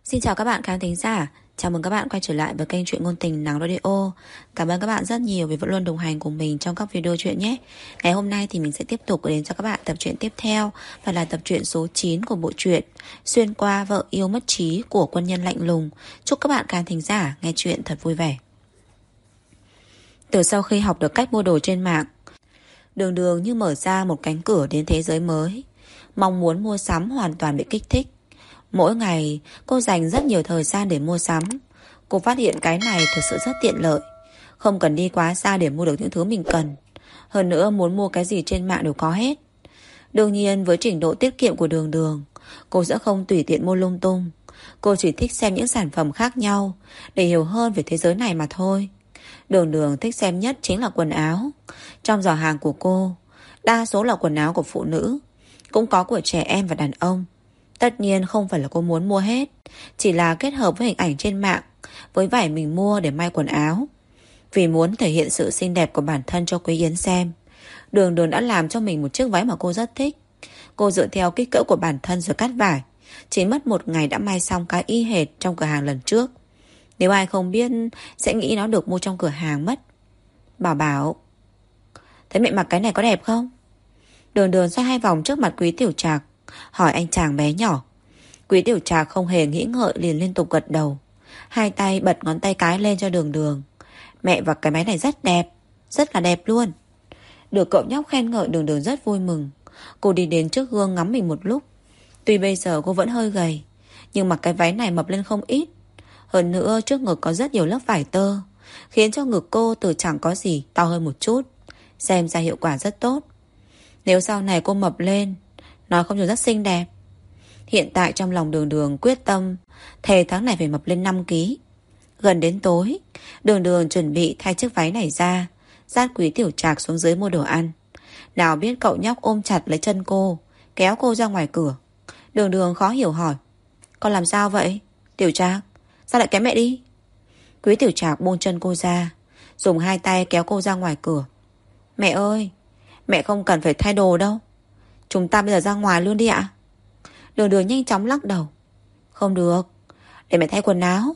Xin chào các bạn khán thính giả. Chào mừng các bạn quay trở lại với kênh Truyện Ngôn Tình Nắng Radio. Cảm ơn các bạn rất nhiều vì vẫn luôn đồng hành cùng mình trong các video truyện nhé. Ngày hôm nay thì mình sẽ tiếp tục gửi đến cho các bạn tập truyện tiếp theo, và là tập truyện số 9 của bộ truyện Xuyên qua vợ yêu mất trí của quân nhân lạnh lùng. Chúc các bạn khán thính giả nghe truyện thật vui vẻ. Từ sau khi học được cách mua đồ trên mạng, Đường Đường như mở ra một cánh cửa đến thế giới mới. Mong muốn mua sắm hoàn toàn bị kích thích. Mỗi ngày cô dành rất nhiều thời gian để mua sắm. Cô phát hiện cái này thực sự rất tiện lợi, không cần đi quá xa để mua được những thứ mình cần. Hơn nữa muốn mua cái gì trên mạng đều có hết. Đương nhiên với trình độ tiết kiệm của Đường Đường, cô sẽ không tùy tiện mua lung tung. Cô chỉ thích xem những sản phẩm khác nhau để hiểu hơn về thế giới này mà thôi. Đường Đường thích xem nhất chính là quần áo. Trong giỏ hàng của cô, đa số là quần áo của phụ nữ, cũng có của trẻ em và đàn ông. Tất nhiên không phải là cô muốn mua hết, chỉ là kết hợp với hình ảnh trên mạng với vải mình mua để may quần áo. Vì muốn thể hiện sự xinh đẹp của bản thân cho Quý Yến xem, Đường Đường đã làm cho mình một chiếc váy mà cô rất thích. Cô dựa theo kích cỡ của bản thân rồi cắt vải. Chỉ mất một ngày đã may xong cái y hệt trong cửa hàng lần trước. Nếu ai không biết sẽ nghĩ nó được mua trong cửa hàng mất. Bảo Bảo, thấy mẹ mặc cái này có đẹp không? Đường Đường xoay hai vòng trước mặt Quý Tiểu Trạc, hỏi anh chàng bé nhỏ. Quý Tiểu Trạc không hề nghĩ ngợi liền liên tục gật đầu. Hai tay bật ngón tay cái lên cho Đường Đường. Mẹ và cái máy này rất đẹp, rất là đẹp luôn. Được cậu nhóc khen ngợi, Đường Đường rất vui mừng. Cô đi đến trước gương ngắm mình một lúc. Tuy bây giờ cô vẫn hơi gầy, nhưng mặc cái váy này mập lên không ít. Hơn nữa trước ngực có rất nhiều lớp vải tơ, khiến cho ngực cô từ chẳng có gì to hơn một chút. Xem ra hiệu quả rất tốt. Nếu sau này cô mập lên, nói không chừng rất xinh đẹp. Hiện tại trong lòng Đường Đường quyết tâm thề tháng này phải mập lên 5 kg. Gần đến tối, Đường Đường chuẩn bị thay chiếc váy này ra, dắt Quý Tiểu Trạc xuống dưới mua đồ ăn. Nào biết cậu nhóc ôm chặt lấy chân cô, kéo cô ra ngoài cửa. Đường Đường khó hiểu hỏi: con làm sao vậy Tiểu Trạc? Sao lại kéo mẹ đi? Quý Tiểu Trạc buông chân cô ra, dùng hai tay kéo cô ra ngoài cửa. Mẹ ơi, mẹ không cần phải thay đồ đâu, chúng ta bây giờ ra ngoài luôn đi ạ. Đường Đường nhanh chóng lắc đầu. Không được, để mẹ thay quần áo.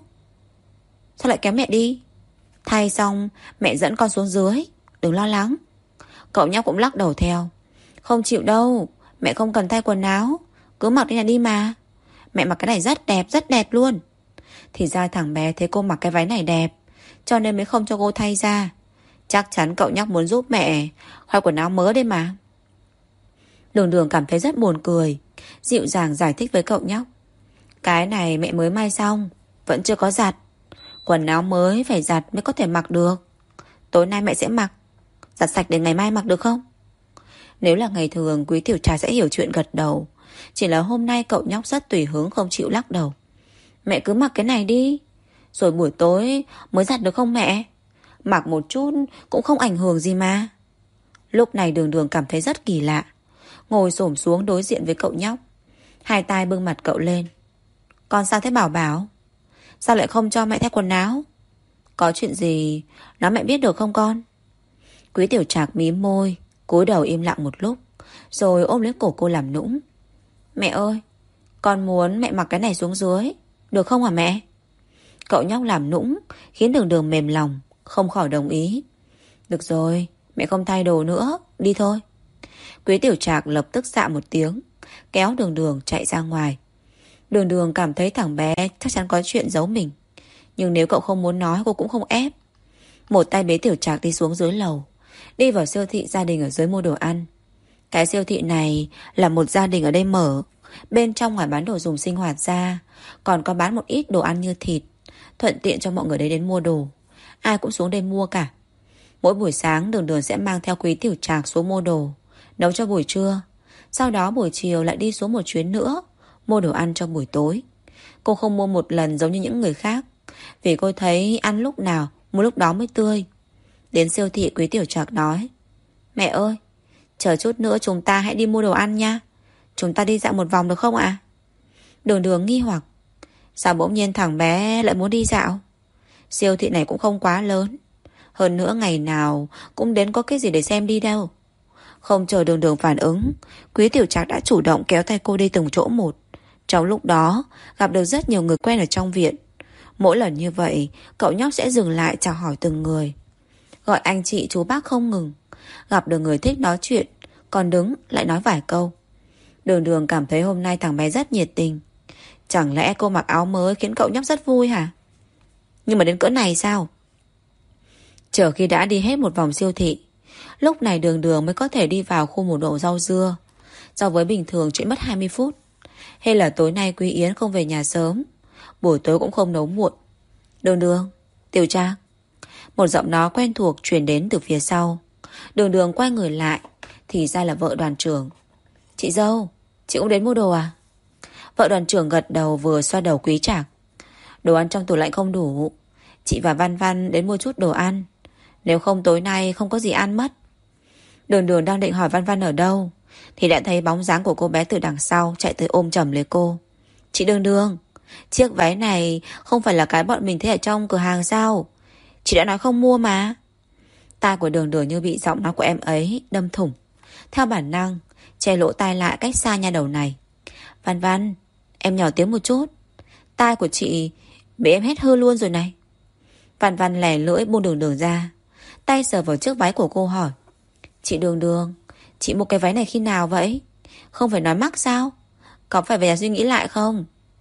Sao lại kéo mẹ đi? Thay xong mẹ dẫn con xuống dưới, đừng lo lắng. Cậu nhóc cũng lắc đầu theo. Không chịu đâu, mẹ không cần thay quần áo, cứ mặc đi là đi mà. Mẹ mặc cái này rất đẹp luôn. Thì ra thằng bé thấy cô mặc cái váy này đẹp, cho nên mới không cho cô thay ra. Chắc chắn cậu nhóc muốn giúp mẹ khoe quần áo mới đây mà. Đường Đường cảm thấy rất buồn cười, dịu dàng giải thích với cậu nhóc. Cái này mẹ mới may xong, vẫn chưa có giặt. Quần áo mới phải giặt mới có thể mặc được. Tối nay mẹ sẽ mặc, giặt sạch để ngày mai mặc được không? Nếu là ngày thường Quý Tiểu Trà sẽ hiểu chuyện gật đầu. Chỉ là hôm nay cậu nhóc rất tùy hứng, không chịu lắc đầu. Mẹ cứ mặc cái này đi, rồi buổi tối mới giặt được không mẹ? Mặc một chút cũng không ảnh hưởng gì mà. Lúc này Đường Đường cảm thấy rất kỳ lạ, ngồi xổm xuống đối diện với cậu nhóc, hai tay bưng mặt cậu lên. Con sao thế Bảo Bảo? Sao lại không cho mẹ thay quần áo? Có chuyện gì nói mẹ biết được không con? Quý Tiểu Trạc mím môi, cúi đầu im lặng một lúc, rồi ôm lấy cổ cô làm nũng. Mẹ ơi, con muốn mẹ mặc cái này xuống dưới, được không hả mẹ? Cậu nhóc làm nũng khiến Đường Đường mềm lòng, không khỏi đồng ý. Được rồi, mẹ không thay đồ nữa, đi thôi. Quý Tiểu Trạc lập tức dạ một tiếng, kéo Đường Đường chạy ra ngoài. Đường Đường cảm thấy thằng bé chắc chắn có chuyện giấu mình, nhưng nếu cậu không muốn nói cô cũng không ép. Một tay bế Tiểu Trạc đi xuống dưới lầu, đi vào siêu thị gia đình ở dưới mua đồ ăn. Cái siêu thị này là một gia đình ở đây mở. Bên trong ngoài bán đồ dùng sinh hoạt ra, còn có bán một ít đồ ăn như thịt, thuận tiện cho mọi người đấy đến mua đồ. Ai cũng xuống đây mua cả. Mỗi buổi sáng Đường Đường sẽ mang theo Quý Tiểu Trạc xuống mua đồ, nấu cho buổi trưa. Sau đó buổi chiều lại đi xuống một chuyến nữa, mua đồ ăn cho buổi tối. Cô không mua một lần giống như những người khác, vì cô thấy ăn lúc nào mua lúc đó mới tươi. Đến siêu thị, Quý Tiểu Trạc nói: Mẹ ơi, chờ chút nữa chúng ta hãy đi mua đồ ăn nha. Chúng ta đi dạo một vòng được không ạ? Đường Đường nghi hoặc: sao bỗng nhiên thằng bé lại muốn đi dạo? Siêu thị này cũng không quá lớn, hơn nữa ngày nào cũng đến có cái gì để xem đi đâu. Không chờ Đường Đường phản ứng, Quý Tiểu Trạc đã chủ động kéo tay cô đi từng chỗ một, Trong lúc đó gặp được rất nhiều người quen ở trong viện. Mỗi lần như vậy cậu nhóc sẽ dừng lại chào hỏi từng người, gọi anh chị chú bác không ngừng. Gặp được người thích nói chuyện, còn đứng lại nói vài câu. Đường Đường cảm thấy hôm nay thằng bé rất nhiệt tình. Chẳng lẽ cô mặc áo mới khiến cậu nhóc rất vui hả? Nhưng mà đến cỡ này sao? Chờ khi đã đi hết một vòng siêu thị, lúc này Đường Đường mới có thể đi vào khu mùa đồ rau dưa. So với bình thường chỉ mất 20 phút. Hay là tối nay Quý Yến không về nhà sớm, buổi tối cũng không nấu muộn. Đường Đường, Tiểu Trác. Một giọng nói quen thuộc truyền đến từ phía sau. Đường Đường quay người lại, thì ra là vợ đoàn trưởng. Chị dâu, chị cũng đến mua đồ à? Vợ đoàn trưởng gật đầu vừa xoa đầu Quý Trác. Đồ ăn trong tủ lạnh không đủ, chị và Văn Văn đến mua chút đồ ăn, nếu không tối nay không có gì ăn mất. Đường Đường đang định hỏi Văn Văn ở đâu, thì đã thấy bóng dáng của cô bé từ đằng sau chạy tới ôm chầm lấy cô. Chị Đường Đường, chiếc váy này không phải là cái bọn mình thấy ở trong cửa hàng sao? Chị đã nói không mua mà. Tai của Đường Đường như bị giọng nói của em ấy đâm thủng. Theo bản năng che lỗ tai lại cách xa nha đầu này. Văn Văn, em nhỏ tiếng một chút, tai của chị bị em hết hư luôn rồi này. Văn Văn lẻ lưỡi buông Đường Đường ra, tay sờ vào chiếc váy của cô hỏi. Chị Đường Đường, chị mua cái váy này khi nào vậy? Không phải nói mắc sao? Có phải về nhà suy nghĩ lại không?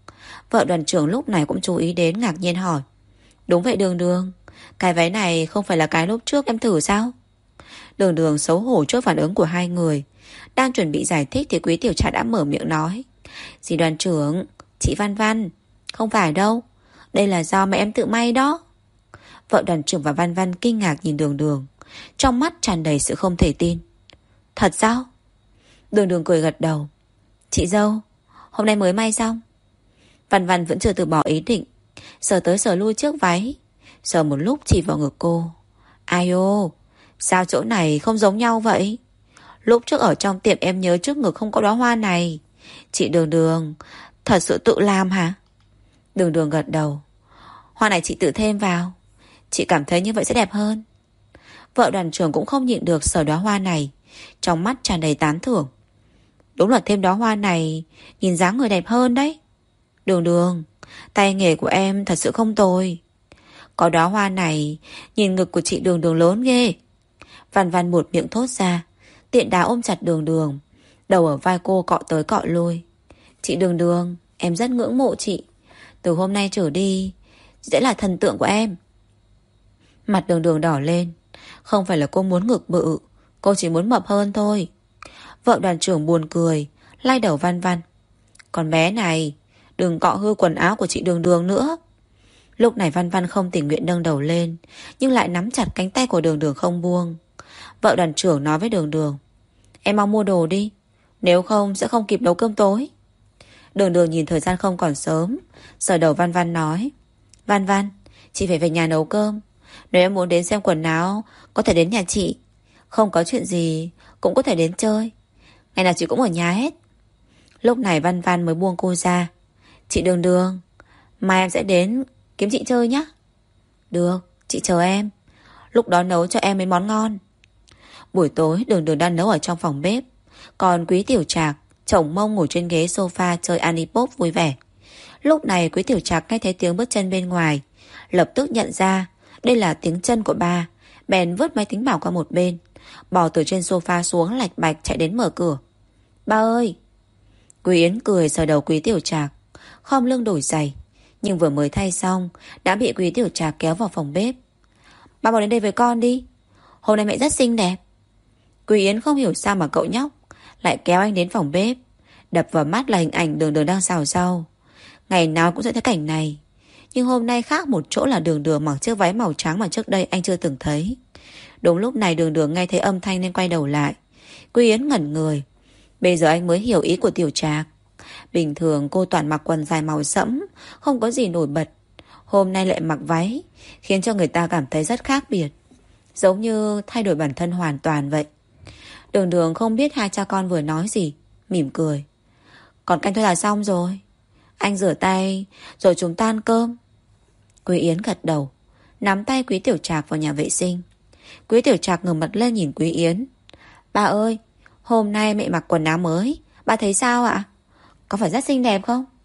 Vợ đoàn trưởng lúc này cũng chú ý đến, ngạc nhiên hỏi. Đúng vậy Đường Đường, cái váy này không phải là cái lúc trước em thử sao? Đường Đường xấu hổ trước phản ứng của hai người, đang chuẩn bị giải thích thì Quý Tiểu Trác đã mở miệng nói. Dì đoàn trưởng, chị Văn Văn, không phải đâu, đây là do mẹ em tự may đó. Vợ đoàn trưởng và Văn Văn kinh ngạc nhìn Đường Đường, trong mắt tràn đầy sự không thể tin. Thật sao? Đường Đường cười gật đầu. Chị dâu, hôm nay mới may xong. Văn Văn vẫn chưa từ bỏ ý định, sờ tới sờ lui chiếc váy, sờ một lúc chỉ vào ngực cô. Ai ô, sao chỗ này không giống nhau vậy? Lúc trước ở trong tiệm em nhớ trước ngực không có đóa hoa này. Chị Đường Đường, thật sự tự làm hả? Đường Đường gật đầu. Hoa này chị tự thêm vào, chị cảm thấy như vậy sẽ đẹp hơn. Vợ đoàn trưởng cũng không nhịn được sờ đóa hoa này, trong mắt tràn đầy tán thưởng. Đúng là thêm đóa hoa này nhìn dáng người đẹp hơn đấy. Đường Đường, tay nghề của em thật sự không tồi. Có đóa hoa này nhìn ngực của chị Đường Đường lớn ghê. Văn Văn một miệng thốt ra, tiện đà ôm chặt Đường Đường, đầu ở vai cô cọ tới cọ lui. Chị Đường Đường, em rất ngưỡng mộ chị. Từ hôm nay trở đi sẽ là thần tượng của em. Mặt Đường Đường đỏ lên. Không phải là cô muốn ngực bự, cô chỉ muốn mập hơn thôi. Vợ đoàn trưởng buồn cười, lay đầu Văn Văn. Con bé này, đừng cọ hư quần áo của chị Đường Đường nữa. Lúc này Văn Văn không tình nguyện nâng đầu lên, nhưng lại nắm chặt cánh tay của Đường Đường không buông. Vợ đoàn trưởng nói với Đường Đường. Em mau mua đồ đi, nếu không sẽ không kịp nấu cơm tối. Đường Đường nhìn thời gian không còn sớm, sờ đầu Văn Văn nói. Văn Văn, chị phải về nhà nấu cơm. Nếu em muốn đến xem quần áo, có thể đến nhà chị. Không có chuyện gì cũng có thể đến chơi. Ngày nào chị cũng ở nhà hết. Lúc này Văn Văn mới buông cô ra. Chị Đường Đường, mai em sẽ đến kiếm chị chơi nhé. Được, chị chờ em. Lúc đó nấu cho em mấy món ngon. Buổi tối Đường Đường đang nấu ở trong phòng bếp, còn Quý Tiểu Trác chồng mông ngồi trên ghế sofa chơi Anipop vui vẻ. Lúc này Quý Tiểu Trác nghe thấy tiếng bước chân bên ngoài, lập tức nhận ra đây là tiếng chân của ba, bèn vứt máy tính bảng qua một bên, bò từ trên sofa xuống lạch bạch chạy đến mở cửa. Ba ơi! Quý Yến cười sờ đầu Quý Tiểu Trác, khom lưng đổi giày, nhưng vừa mới thay xong đã bị Quý Tiểu Trác kéo vào phòng bếp. Ba vào đến đây với con đi, hôm nay mẹ rất xinh đẹp. Quý Yến không hiểu sao mà cậu nhóc lại kéo anh đến phòng bếp. Đập vào mắt là hình ảnh Đường Đường đang xào rau. Ngày nào cũng sẽ thấy cảnh này, nhưng hôm nay khác một chỗ là Đường Đường mặc chiếc váy màu trắng mà trước đây anh chưa từng thấy. Đúng lúc này Đường Đường nghe thấy âm thanh nên quay đầu lại. Quý Yến ngẩn người. Bây giờ anh mới hiểu ý của Tiểu Trác. Bình thường cô toàn mặc quần dài màu sẫm, không có gì nổi bật. Hôm nay lại mặc váy, khiến cho người ta cảm thấy rất khác biệt, giống như thay đổi bản thân hoàn toàn vậy. Đường Đường không biết hai cha con vừa nói gì, mỉm cười. Còn canh thôi là xong rồi. Anh rửa tay rồi chúng ta ăn cơm. Quý Yến gật đầu, nắm tay Quý Tiểu Trác vào nhà vệ sinh. Quý Tiểu Trác ngẩng mặt lên nhìn Quý Yến. Ba ơi, hôm nay mẹ mặc quần áo mới, ba thấy sao ạ? Có phải rất xinh đẹp không?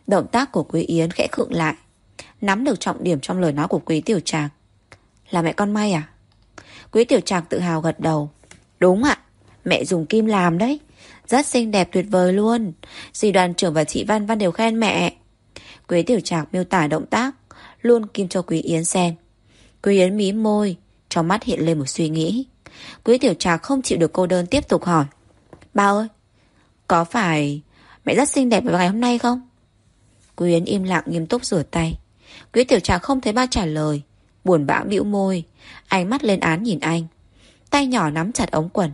Động tác của Quý Yến khẽ khựng lại, nắm được trọng điểm trong lời nói của Quý Tiểu Trạc. Là mẹ con may à? Quý Tiểu Trạc tự hào gật đầu. Đúng ạ, mẹ dùng kim làm đấy. Rất xinh đẹp tuyệt vời luôn. Dì đoàn trưởng và chị Văn Văn đều khen mẹ. Quý Tiểu Trạc miêu tả động tác, luôn kim cho Quý Yến xem. Quý Yến mí môi, trong mắt hiện lên một suy nghĩ. Quý Tiểu Trạc không chịu được cô đơn, tiếp tục hỏi. Ba ơi, có phải mẹ rất xinh đẹp vào ngày hôm nay không? Quý Yến im lặng nghiêm túc rửa tay. Quý Tiểu Trạc không thấy ba trả lời, buồn bã bĩu môi, ánh mắt lên án nhìn anh, tay nhỏ nắm chặt ống quần.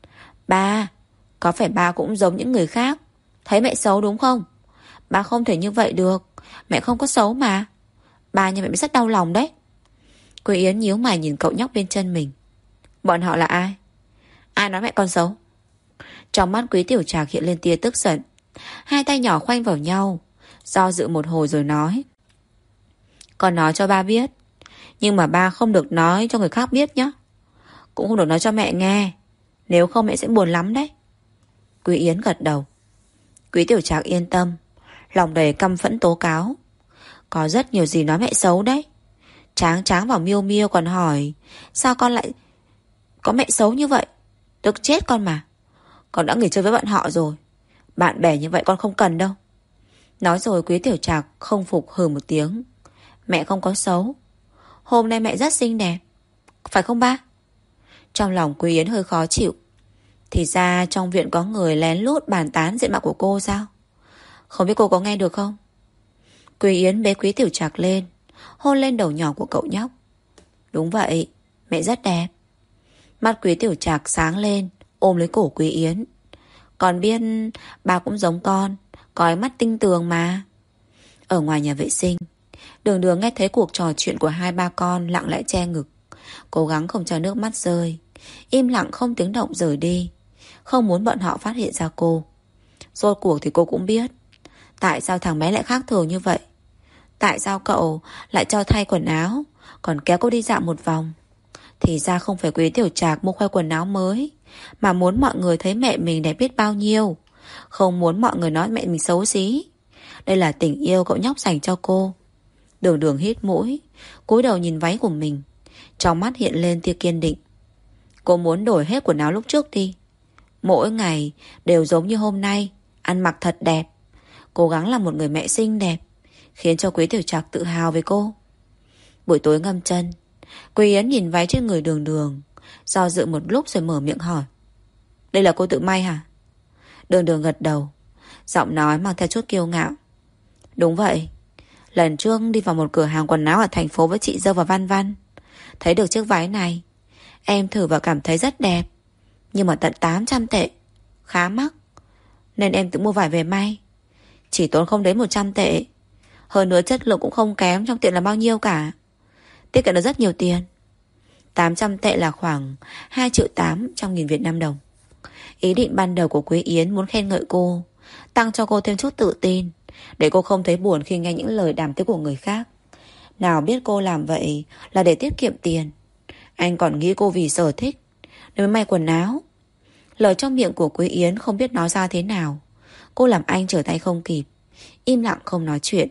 Ba, có phải ba cũng giống những người khác, thấy mẹ xấu đúng không? Ba không thể như vậy được, mẹ không có xấu mà. Ba nhà mẹ bị rất đau lòng đấy. Quý Yến nhíu mày nhìn cậu nhóc bên chân mình. Bọn họ là ai? Ai nói mẹ con xấu? Trong mắt Quý Tiểu Trạc hiện lên tia tức giận. Hai tay nhỏ khoanh vào nhau, do dự một hồi rồi nói. Con nói cho ba biết, nhưng mà ba không được nói cho người khác biết nhé. Cũng không được nói cho mẹ nghe, nếu không mẹ sẽ buồn lắm đấy. Quý Yến gật đầu. Quý Tiểu Trạc yên tâm, lòng đầy căm phẫn tố cáo. Có rất nhiều gì nói mẹ xấu đấy. Tráng vào Miêu Miêu còn hỏi sao con lại có mẹ xấu như vậy. Tức chết con mà. Con đã nghỉ chơi với bọn họ rồi. Bạn bè như vậy con không cần đâu. Nói rồi Quý Tiểu Trạc không phục hừ một tiếng. Mẹ không có xấu. Hôm nay mẹ rất xinh đẹp, phải không ba? Trong lòng Quý Yến hơi khó chịu. Thì ra trong viện có người lén lút bàn tán diện mạo của cô sao? Không biết cô có nghe được không? Quý Yến bế Quý Tiểu Trạc lên, hôn lên đầu nhỏ của cậu nhóc. Đúng vậy, mẹ rất đẹp. Mắt Quý Tiểu Trạc sáng lên, ôm lấy cổ Quý Yến. Con biết ba cũng giống con, có ánh mắt tinh tường mà. Ở ngoài nhà vệ sinh, Đường Đường nghe thấy cuộc trò chuyện của hai ba con, lặng lẽ che ngực, cố gắng không cho nước mắt rơi, im lặng không tiếng động rời đi, không muốn bọn họ phát hiện ra cô. Rốt cuộc thì cô cũng biết tại sao thằng bé lại khác thường như vậy. Tại sao cậu lại cho thay quần áo, còn kéo cô đi dạo một vòng. Thì ra không phải Quý Tiểu Trạc mua khoe quần áo mới, mà muốn mọi người thấy mẹ mình đẹp biết bao nhiêu, không muốn mọi người nói mẹ mình xấu xí. Đây là tình yêu cậu nhóc dành cho cô. Đường Đường hít mũi, cúi đầu nhìn váy của mình, trong mắt hiện lên tia kiên định. Cô muốn đổi hết quần áo lúc trước đi, mỗi ngày đều giống như hôm nay, ăn mặc thật đẹp, cố gắng là một người mẹ xinh đẹp, khiến cho Quý Tiểu Trạc tự hào về cô. Buổi tối ngâm chân, Quý Yến nhìn váy trên người Đường Đường, do dự một lúc rồi mở miệng hỏi. Đây là cô tự may hả? Đường Đường gật đầu, giọng nói mang theo chút kiêu ngạo. Đúng vậy. Lần trước đi vào một cửa hàng quần áo ở thành phố với chị dâu và Văn Văn, thấy được chiếc váy này, em thử và cảm thấy rất đẹp, nhưng mà tận 800 tệ, khá mắc, nên em tự mua vải về may. Chỉ tốn không đến 100 tệ. Hơn nữa chất lượng cũng không kém, trong tiệm là bao nhiêu cả. Tiết kiệm được rất nhiều tiền. 800 tệ là khoảng 2 triệu 800 nghìn Việt Nam đồng. Ý định ban đầu của Quý Yến muốn khen ngợi cô, tăng cho cô thêm chút tự tin, để cô không thấy buồn khi nghe những lời đàm tiếu của người khác. Nào biết cô làm vậy là để tiết kiệm tiền. Anh còn nghĩ cô vì sở thích nên mới may quần áo. Lời trong miệng của Quý Yến không biết nói ra thế nào. Cô làm anh trở tay không kịp, im lặng không nói chuyện.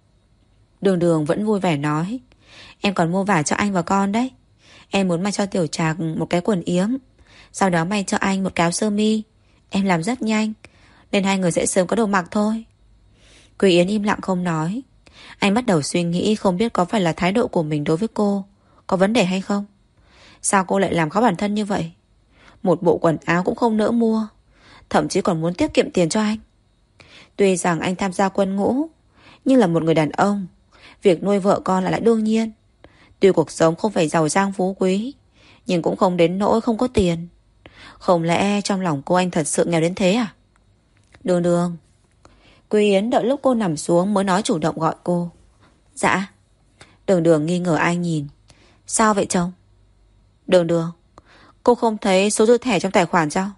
Đường Đường vẫn vui vẻ nói. Em còn mua vải cho anh và con đấy. Em muốn may cho Tiểu Trạc một cái quần yếm, sau đó may cho anh một cái áo sơ mi. Em làm rất nhanh, nên hai người sẽ sớm có đồ mặc thôi. Quý Yến im lặng không nói. Anh bắt đầu suy nghĩ không biết có phải là thái độ của mình đối với cô có vấn đề hay không. Sao cô lại làm khó bản thân như vậy? Một bộ quần áo cũng không nỡ mua, thậm chí còn muốn tiết kiệm tiền cho anh. Tuy rằng anh tham gia quân ngũ, nhưng là một người đàn ông, việc nuôi vợ con là lại đương nhiên. Tuy cuộc sống không phải giàu sang phú quý, nhưng cũng không đến nỗi không có tiền. Không lẽ trong lòng cô anh thật sự nghèo đến thế à? Đường Đường. Quý Yến đợi lúc cô nằm xuống mới nói chủ động gọi cô. Dạ. Đường Đường nghi ngờ anh nhìn. Sao vậy chồng? Đường Đường, cô không thấy số dư thẻ trong tài khoản sao?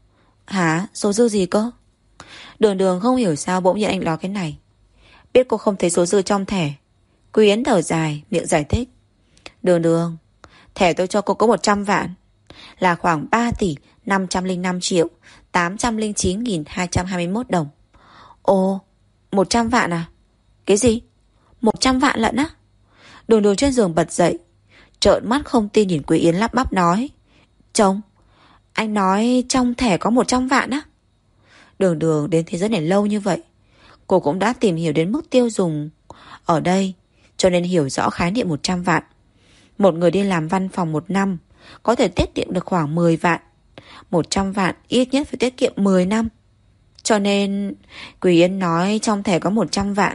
Hả? Số dư gì cơ? Đường Đường không hiểu sao bỗng nhiên anh nói cái này. Biết cô không thấy số dư trong thẻ, Quý Yến thở dài, miệng giải thích. Đường Đường, thẻ tôi cho cô có 100 vạn, là khoảng 3 tỷ 505 triệu 809.221 đồng. Ồ, 100 vạn à? Cái gì? 100 vạn lận á? Đường Đường trên giường bật dậy, trợn mắt không tin nhìn Quý Yến lắp bắp nói: Chồng, anh nói trong thẻ có 100 vạn á? Đường Đường đến thế giới này lâu như vậy, cô cũng đã tìm hiểu đến mức tiêu dùng ở đây, cho nên hiểu rõ khái niệm 100 vạn. Một người đi làm văn phòng 1 năm có thể tiết kiệm được khoảng 10 vạn. 100 vạn ít nhất phải tiết kiệm 10 năm. Cho nên Quý Yến nói trong thẻ có 100 vạn,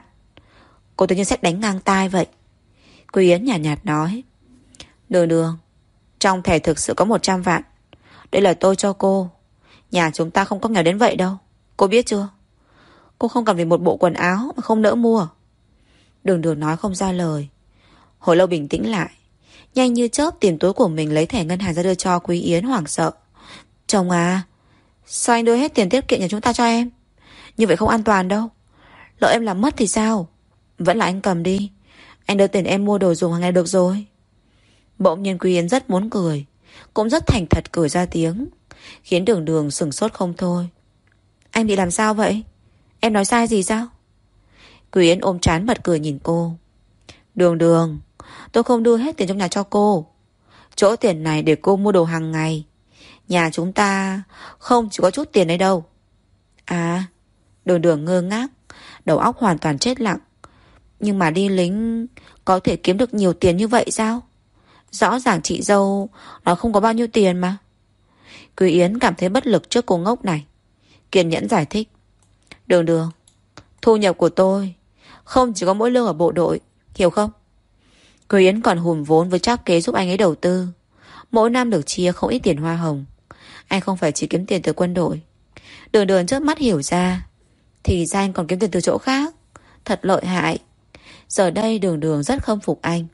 cô tự nhiên sẽ đánh ngang tai vậy. Quý Yến nhạt nhạt nói: Đường Đường, trong thẻ thực sự có 100 vạn. Đây là tôi cho cô. Nhà chúng ta không có nghèo đến vậy đâu, cô biết chưa? Cô không cần vì một bộ quần áo mà không nỡ mua. Đường Đường nói không ra lời. Hồi lâu bình tĩnh lại, nhanh như chớp tìm túi của mình lấy thẻ ngân hàng ra đưa cho Quý Yến hoảng sợ. Chồng à, sao anh đưa hết tiền tiết kiệm nhà chúng ta cho em? Như vậy không an toàn đâu. Lỡ em làm mất thì sao? Vẫn là anh cầm đi. Anh đưa tiền em mua đồ dùng hàng ngày được rồi. Bỗng nhiên Quý Yến rất muốn cười, cũng rất thành thật cười ra tiếng, khiến Đường Đường sửng sốt không thôi. Anh bị làm sao vậy? Em nói sai gì sao? Quý Yến ôm trán bật cười nhìn cô. Đường Đường, tôi không đưa hết tiền trong nhà cho cô. Chỗ tiền này để cô mua đồ hàng ngày. Nhà chúng ta không chỉ có chút tiền đấy đâu. À? Đường Đường ngơ ngác, đầu óc hoàn toàn chết lặng. Nhưng mà đi lính có thể kiếm được nhiều tiền như vậy sao? Rõ ràng chị dâu nó không có bao nhiêu tiền mà. Quý Yến cảm thấy bất lực trước cô ngốc này, kiên nhẫn giải thích. Đường Đường, thu nhập của tôi không chỉ có mỗi lương ở bộ đội, hiểu không? Quý Yến còn hùn vốn với trác kế giúp anh ấy đầu tư. Mỗi năm được chia không ít tiền hoa hồng. Anh không phải chỉ kiếm tiền từ quân đội. Đường Đường chớp mắt hiểu ra, thì ra anh còn kiếm tiền từ chỗ khác. Thật lợi hại. Giờ đây Đường Đường rất khâm phục anh.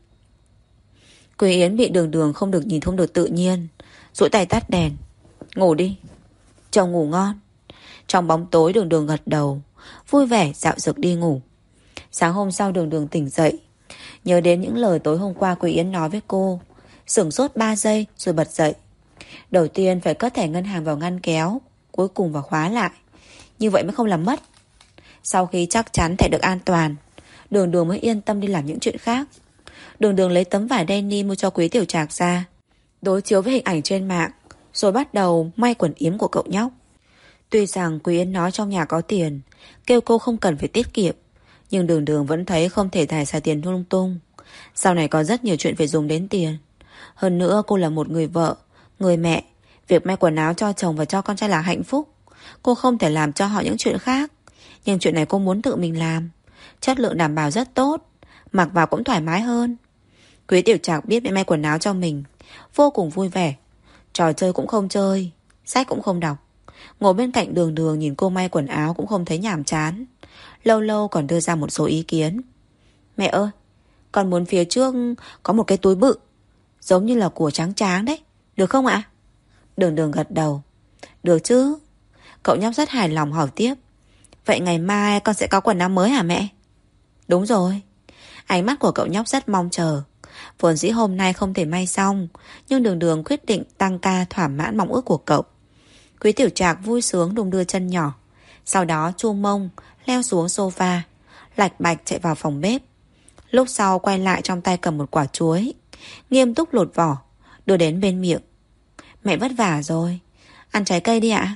Quý Yến bị Đường Đường không được nhìn không được tự nhiên, duỗi tay tắt đèn. Ngủ đi. Chồng ngủ ngon. Trong bóng tối Đường Đường gật đầu, vui vẻ dạo dực đi ngủ. Sáng hôm sau Đường Đường tỉnh dậy, nhớ đến những lời tối hôm qua Quý Yến nói với cô, sửng sốt 3 giây rồi bật dậy. Đầu tiên phải cất thẻ ngân hàng vào ngăn kéo, cuối cùng vào khóa lại, như vậy mới không làm mất. Sau khi chắc chắn thẻ được an toàn, Đường Đường mới yên tâm đi làm những chuyện khác. Đường Đường lấy tấm vải denim mua cho Quý Tiểu Trạc ra, đối chiếu với hình ảnh trên mạng, rồi bắt đầu may quần yếm của cậu nhóc. Tuy rằng Quý Yến nói trong nhà có tiền, kêu cô không cần phải tiết kiệm, nhưng Đường Đường vẫn thấy không thể thải xài tiền lung tung. Sau này có rất nhiều chuyện phải dùng đến tiền. Hơn nữa cô là một người vợ, người mẹ. Việc may quần áo cho chồng và cho con trai là hạnh phúc. Cô không thể làm cho họ những chuyện khác, nhưng chuyện này cô muốn tự mình làm. Chất lượng đảm bảo rất tốt, mặc vào cũng thoải mái hơn. Quý Tiểu Trạc biết mẹ may quần áo cho mình, vô cùng vui vẻ. Trò chơi cũng không chơi, sách cũng không đọc. Ngồi bên cạnh Đường Đường nhìn cô may quần áo cũng không thấy nhàm chán. Lâu lâu còn đưa ra một số ý kiến. Mẹ ơi, con muốn phía trước có một cái túi bự, giống như là của Tráng Tráng đấy, được không ạ? Đường Đường gật đầu. Được chứ. Cậu nhóc rất hài lòng hỏi tiếp. Vậy ngày mai con sẽ có quần áo mới hả mẹ? Đúng rồi. Ánh mắt của cậu nhóc rất mong chờ. Vốn dĩ hôm nay không thể may xong, nhưng Đường Đường quyết định tăng ca thỏa mãn mong ước của cậu. Quý Tiểu Trạc vui sướng đung đưa chân nhỏ, sau đó chu mông leo xuống sofa, lạch bạch chạy vào phòng bếp. Lúc sau quay lại trong tay cầm một quả chuối, nghiêm túc lột vỏ, đưa đến bên miệng. Mẹ vất vả rồi, ăn trái cây đi ạ.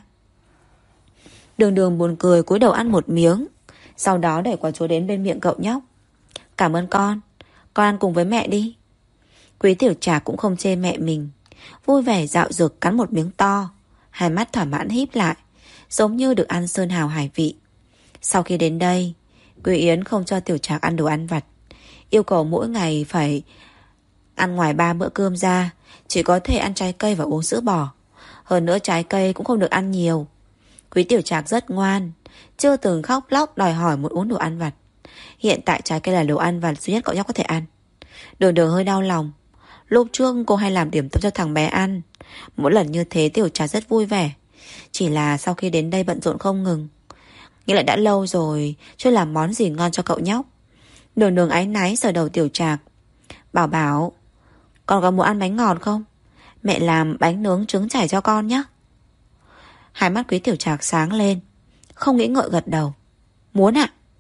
Đường Đường buồn cười cúi đầu ăn một miếng, sau đó đẩy quả chuối đến bên miệng cậu nhóc. Cảm ơn con ăn cùng với mẹ đi. Quý Tiểu Trạc cũng không chê mẹ mình, vui vẻ dạo dực cắn một miếng to, hai mắt thỏa mãn híp lại, giống như được ăn sơn hào hải vị. Sau khi đến đây, Quý Yến không cho Tiểu Trạc ăn đồ ăn vặt, yêu cầu mỗi ngày phải ăn ngoài 3 bữa cơm ra, chỉ có thể ăn trái cây và uống sữa bò. Hơn nữa trái cây cũng không được ăn nhiều. Quý Tiểu Trạc rất ngoan, chưa từng khóc lóc đòi hỏi muốn uống đồ ăn vặt. Hiện tại trái cây là đồ ăn vặt duy nhất cậu nhóc có thể ăn. Đường Đường hơi đau lòng. Lúc trước cô hay làm điểm tâm cho thằng bé ăn, mỗi lần như thế Tiểu Trạc rất vui vẻ. Chỉ là sau khi đến đây bận rộn không ngừng, nghĩ lại đã lâu rồi chưa làm món gì ngon cho cậu nhóc. Đường Đường áy náy sờ đầu Tiểu Trạc. Bảo Bảo, con có muốn ăn bánh ngọt không? Mẹ làm bánh nướng trứng chảy cho con nhé. Hai mắt Quý Tiểu Trạc sáng lên, không nghĩ ngợi gật đầu. Muốn ạ.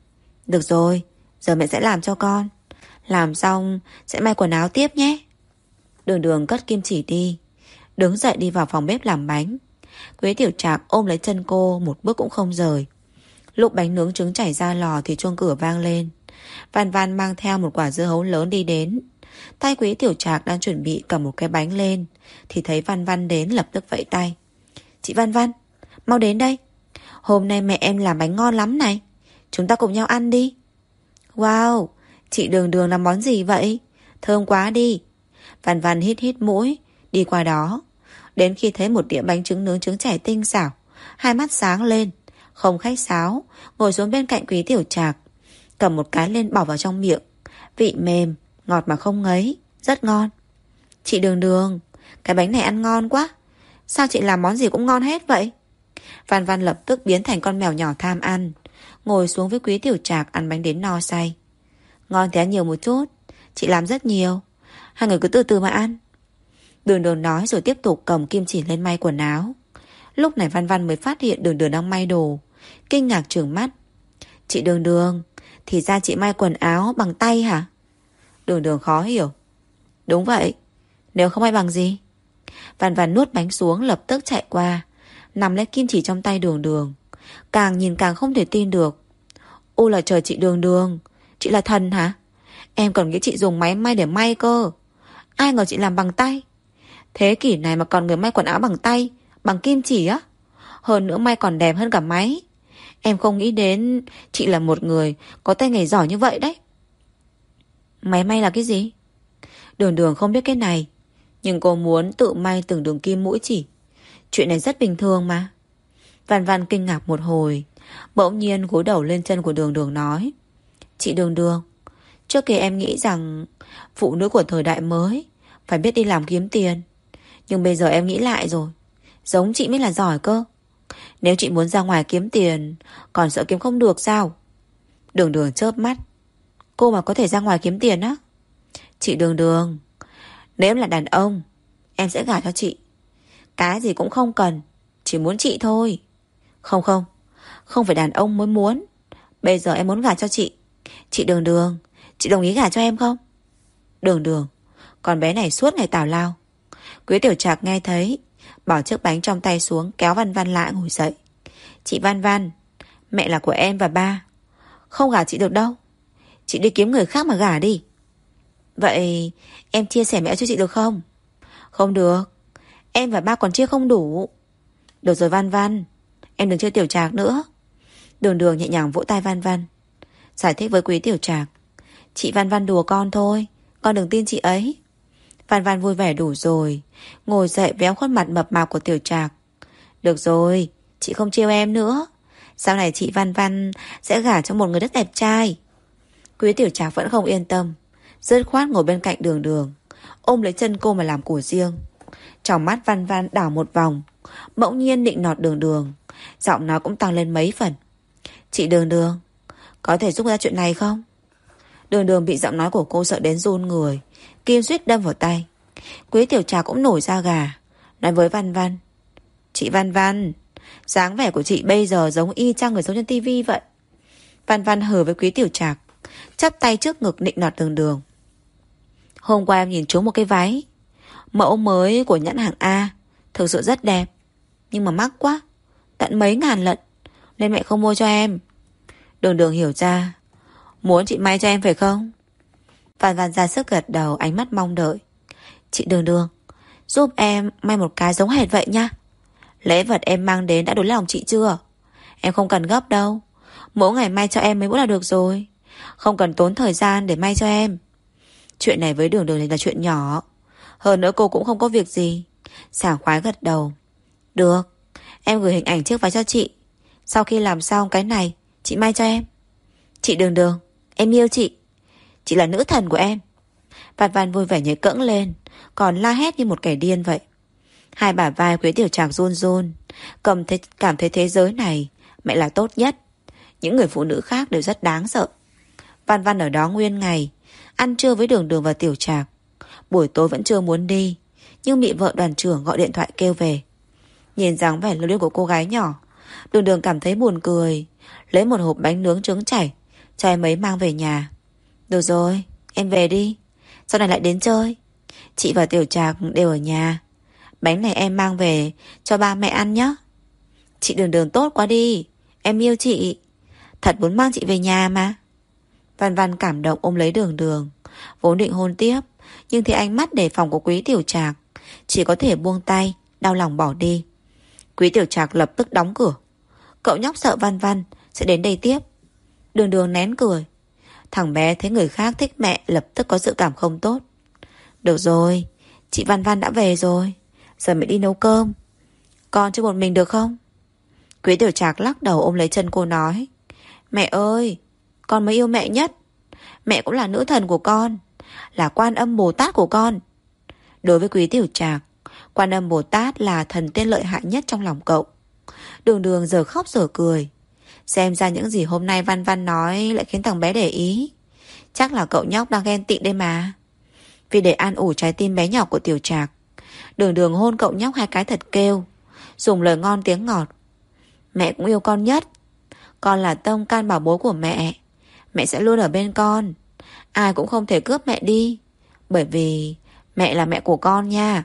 Được rồi, giờ mẹ sẽ làm cho con. Làm xong sẽ may quần áo tiếp nhé. Đường Đường cất kim chỉ đi, đứng dậy đi vào phòng bếp làm bánh. Quế Tiểu Trạc ôm lấy chân cô, một bước cũng không rời. Lúc bánh nướng trứng chảy ra lò thì chuông cửa vang lên. Văn Văn mang theo một quả dưa hấu lớn đi đến. Tay Quế Tiểu Trạc đang chuẩn bị cầm một cái bánh lên thì thấy Văn Văn đến, lập tức vẫy tay. Chị Văn Văn, mau đến đây. Hôm nay mẹ em làm bánh ngon lắm này, chúng ta cùng nhau ăn đi. Wow, chị Đường Đường làm món gì vậy? Thơm quá đi. Văn Văn hít hít mũi, đi qua đó. Đến khi thấy một đĩa bánh trứng nướng trứng chảy tinh xảo, hai mắt sáng lên, không khách sáo, ngồi xuống bên cạnh Quý Tiểu Trạc, cầm một cái lên bỏ vào trong miệng. Vị mềm, ngọt mà không ngấy, rất ngon. Chị Đường Đường, cái bánh này ăn ngon quá. Sao chị làm món gì cũng ngon hết vậy? Văn Văn lập tức biến thành con mèo nhỏ tham ăn, ngồi xuống với Quý Tiểu Trạc ăn bánh đến no say. Ngon thì ăn nhiều một chút, chị làm rất nhiều, hai người cứ từ từ mà ăn. Đường Đường nói rồi tiếp tục cầm kim chỉ lên may quần áo. Lúc này Văn Văn mới phát hiện Đường Đường đang may đồ, kinh ngạc trừng mắt. Chị Đường Đường, thì ra chị may quần áo bằng tay hả? Đường Đường khó hiểu. Đúng vậy, nếu không may bằng gì? Văn Văn nuốt bánh xuống, lập tức chạy qua, nắm lấy kim chỉ trong tay Đường Đường. Càng nhìn càng không thể tin được. Ôi là trời, chị Đường Đường, chị là thần hả? Em còn nghĩ chị dùng máy may để may cơ. Ai ngờ chị làm bằng tay. Thế kỷ này mà còn người may quần áo bằng tay, bằng kim chỉ á? Hơn nữa may còn đẹp hơn cả máy. Em không nghĩ đến chị là một người có tay nghề giỏi như vậy đấy. Máy may là cái gì? Đường Đường không biết cái này, nhưng cô muốn tự may từng đường kim mũi chỉ. Chuyện này rất bình thường mà. Văn Văn kinh ngạc một hồi, bỗng nhiên gối đầu lên chân của Đường Đường nói. Chị Đường Đường, trước kia em nghĩ rằng phụ nữ của thời đại mới phải biết đi làm kiếm tiền. Nhưng bây giờ em nghĩ lại rồi, giống chị mới là giỏi cơ. Nếu chị muốn ra ngoài kiếm tiền, còn sợ kiếm không được sao? Đường Đường chớp mắt. Cô mà có thể ra ngoài kiếm tiền á? Chị Đường Đường, nếu em là đàn ông, em sẽ gả cho chị. Cái gì cũng không cần, chỉ muốn chị thôi. Không không, không phải đàn ông mới muốn. Bây giờ em muốn gả cho chị. Chị Đường Đường, chị đồng ý gả cho em không? Đường Đường, con bé này suốt ngày tào lao. Quý Tiểu Trạc nghe thấy, bỏ chiếc bánh trong tay xuống, kéo Văn Văn lại ngồi dậy. Chị Văn Văn, mẹ là của em và ba, không gả chị được đâu. Chị đi kiếm người khác mà gả đi. Vậy em chia sẻ mẹ cho chị được không? Không được, em và ba còn chia không đủ. Được rồi Văn Văn, em đừng chơi Tiểu Trạc nữa. Đường Đường nhẹ nhàng vỗ tay Văn Văn, giải thích với Quý Tiểu Trạc. Chị Văn Văn đùa con thôi, con đừng tin chị ấy. Văn Văn vui vẻ đủ rồi, ngồi dậy véo khuôn mặt mập mạp của Tiểu Trạc. Được rồi, chị không trêu em nữa. Sau này chị Văn Văn sẽ gả cho một người rất đẹp trai. Quý Tiểu Trạc vẫn không yên tâm, dứt khoát ngồi bên cạnh Đường Đường, ôm lấy chân cô mà làm của riêng. Trong mắt Văn Văn đảo một vòng, bỗng nhiên định nọt Đường Đường, giọng nó cũng tăng lên mấy phần. Chị Đường Đường, có thể giúp ra chuyện này không? Đường Đường bị giọng nói của cô sợ đến run người, kim suýt đâm vào tay. Quý Tiểu Trạc cũng nổi da gà, nói với Văn Văn. Chị Văn Văn, dáng vẻ của chị bây giờ giống y chang người sống trên tivi vậy. Văn Văn hừ với Quý Tiểu Trạc, chắp tay trước ngực nịnh nọt Đường Đường. Hôm qua em nhìn trúng một cái váy, mẫu mới của nhãn hàng A, thực sự rất đẹp, nhưng mà mắc quá, tận mấy ngàn lận, nên mẹ không mua cho em. Đường Đường hiểu ra, muốn chị may cho em phải không? Văn Văn ra sức gật đầu, ánh mắt mong đợi. Chị Đường Đường, giúp em may một cái giống hệt vậy nha. Lễ vật em mang đến đã đối lòng chị chưa? Em không cần gấp đâu, mỗi ngày may cho em mấy bữa là được rồi, không cần tốn thời gian để may cho em. Chuyện này với Đường Đường này là chuyện nhỏ. Hơn nữa cô cũng không có việc gì, sảng khoái gật đầu. Được, em gửi hình ảnh chiếc váy cho chị, sau khi làm xong cái này chị may cho em. Chị Đường Đường, em yêu chị, chị là nữ thần của em. Văn Văn vui vẻ nhảy cẫng lên, còn la hét như một kẻ điên vậy. Hai bả vai Quý Tiểu Trạc run run, cảm thấy thế giới này mẹ là tốt nhất, những người phụ nữ khác đều rất đáng sợ. Văn Văn ở đó nguyên ngày, ăn trưa với Đường Đường và Tiểu Trạc. Buổi tối vẫn chưa muốn đi, nhưng bị vợ đoàn trưởng gọi điện thoại kêu về. Nhìn dáng vẻ lưu luyến của cô gái nhỏ, Đường Đường cảm thấy buồn cười, lấy một hộp bánh nướng trứng chảy cho em ấy mang về nhà. Được rồi, em về đi, sau này lại đến chơi. Chị và Tiểu Trạc đều ở nhà. Bánh này em mang về cho ba mẹ ăn nhé. Chị Đường Đường tốt quá đi, em yêu chị. Thật muốn mang chị về nhà mà. Văn Văn cảm động ôm lấy Đường Đường, vốn định hôn tiếp, nhưng thấy ánh mắt đề phòng của Quý Tiểu Trạc, chỉ có thể buông tay, đau lòng bỏ đi. Quý Tiểu Trạc lập tức đóng cửa. Cậu nhóc sợ Văn Văn sẽ đến đây tiếp. Đường Đường nén cười. Thằng bé thấy người khác thích mẹ lập tức có dự cảm không tốt. Được rồi, chị Văn Văn đã về rồi, giờ mẹ đi nấu cơm. Con chơi một mình được không? Quý Tiểu Trạc lắc đầu ôm lấy chân cô nói. Mẹ ơi, con mới yêu mẹ nhất. Mẹ cũng là nữ thần của con, là Quan Âm Bồ Tát của con. Đối với Quý Tiểu Trạc, Quan Âm Bồ Tát là thần tiên lợi hại nhất trong lòng cậu. Đường Đường giờ khóc giờ cười. Xem ra những gì hôm nay Văn Văn nói lại khiến thằng bé để ý. Chắc là cậu nhóc đang ghen tị đây mà. Vì để an ủi trái tim bé nhỏ của Tiểu Trạc, Đường Đường hôn cậu nhóc 2 cái thật kêu, dùng lời ngon tiếng ngọt. Mẹ cũng yêu con nhất. Con là tâm can bảo bối của mẹ. Mẹ sẽ luôn ở bên con. Ai cũng không thể cướp mẹ đi, bởi vì mẹ là mẹ của con nha.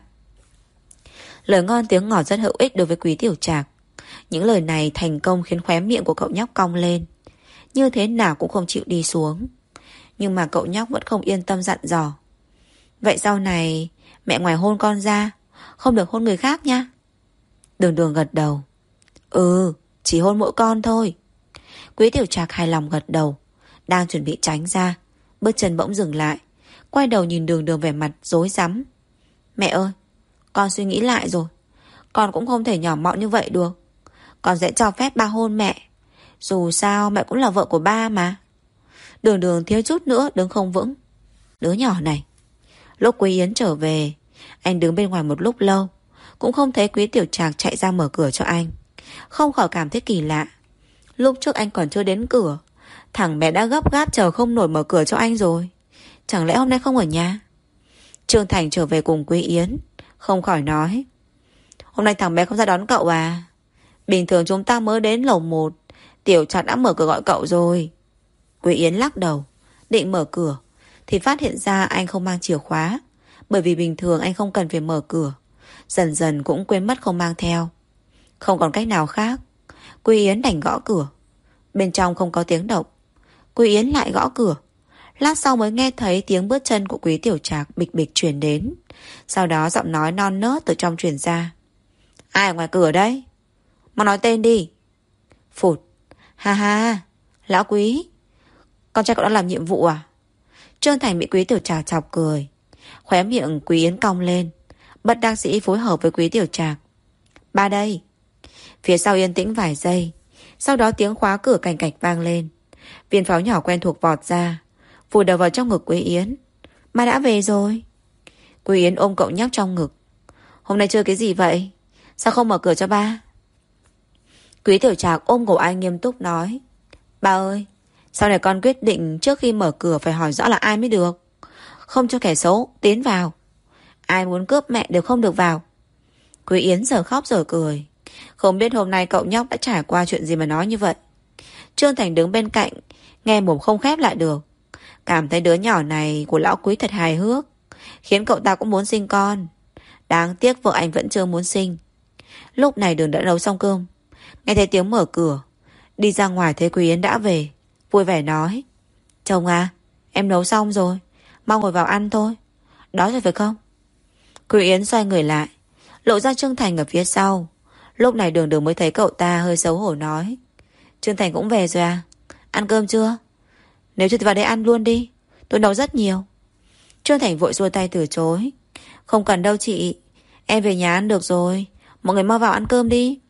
Lời ngon tiếng ngọt rất hữu ích đối với Quý Tiểu Trạc. Những lời này thành công khiến khóe miệng của cậu nhóc cong lên, như thế nào cũng không chịu đi xuống. Nhưng mà cậu nhóc vẫn không yên tâm dặn dò. Vậy sau này mẹ ngoài hôn con ra, không được hôn người khác nha. Đường Đường gật đầu. Ừ, chỉ hôn mỗi con thôi. Quý Tiểu Trạc hài lòng gật đầu, đang chuẩn bị tránh ra, bước chân bỗng dừng lại, quay đầu nhìn Đường Đường vẻ mặt rối rắm. Mẹ ơi, con suy nghĩ lại rồi. Con cũng không thể nhỏ mọn như vậy được. Con sẽ cho phép ba hôn mẹ. Dù sao mẹ cũng là vợ của ba mà. Đường Đường thiếu chút nữa đứng không vững. Đứa nhỏ này. Lúc Quý Yến trở về, anh đứng bên ngoài một lúc lâu, cũng không thấy Quý Tiểu Trạc chạy ra mở cửa cho anh. Không khỏi cảm thấy kỳ lạ. Lúc trước anh còn chưa đến cửa, thằng bé đã gấp gáp chờ không nổi mở cửa cho anh rồi. Chẳng lẽ hôm nay không ở nhà? Trương Thành trở về cùng Quý Yến, không khỏi nói. Hôm nay thằng bé không ra đón cậu à? Bình thường chúng ta mới đến lầu 1, Tiểu Trạc đã mở cửa gọi cậu rồi. Quý Yến lắc đầu, định mở cửa thì phát hiện ra anh không mang chìa khóa, bởi vì bình thường anh không cần phải mở cửa. Dần dần cũng quên mất không mang theo. Không còn cách nào khác, Quý Yến đành gõ cửa. Bên trong không có tiếng động. Quý Yến lại gõ cửa. Lát sau mới nghe thấy tiếng bước chân của Quý Tiểu Trạc bịch bịch truyền đến. Sau đó giọng nói non nớt từ trong truyền ra. Ai ở ngoài cửa đấy? Mau nói tên đi. Phụt. Ha ha, lão Quý, con trai cậu đang làm nhiệm vụ à? Trương Thành bị Quý Tiểu Trạc chọc cười. Khóe miệng Quý Yến cong lên, bất đắc dĩ phối hợp với Quý Tiểu Trạc. Ba đây. Phía sau yên tĩnh vài giây, sau đó tiếng khóa cửa cành cạch vang lên. Viên pháo nhỏ quen thuộc vọt ra, vùi đầu vào trong ngực Quý Yến. Ba đã về rồi. Quý Yến ôm cậu nhóc trong ngực. Hôm nay chơi cái gì vậy? Sao không mở cửa cho ba? Quý Tiểu Trạc ôm cổ anh nghiêm túc nói. Ba ơi, sau này con quyết định trước khi mở cửa phải hỏi rõ là ai mới được. Không cho kẻ xấu tiến vào. Ai muốn cướp mẹ đều không được vào. Quý Yến giờ khóc giờ cười. Không biết hôm nay cậu nhóc đã trải qua chuyện gì mà nói như vậy. Trương Thành đứng bên cạnh, nghe mồm không khép lại được. Cảm thấy đứa nhỏ này của lão Quý thật hài hước, khiến cậu ta cũng muốn sinh con. Đáng tiếc vợ anh vẫn chưa muốn sinh. Lúc này Đường đã nấu xong cơm, nghe thấy tiếng mở cửa, đi ra ngoài thấy Quý Yến đã về, vui vẻ nói. Chồng à, em nấu xong rồi, mau ngồi vào ăn thôi. Đói rồi phải không? Quý Yến xoay người lại, lộ ra Trương Thành ở phía sau. Lúc này Đường Đường mới thấy cậu ta hơi xấu hổ nói. Trương Thành cũng về rồi à? Ăn cơm chưa? Nếu chưa thì vào đây ăn luôn đi, tôi nấu rất nhiều. Trương Thành vội xua tay từ chối. Không cần đâu chị, em về nhà ăn được rồi. Mọi người mau vào ăn cơm đi.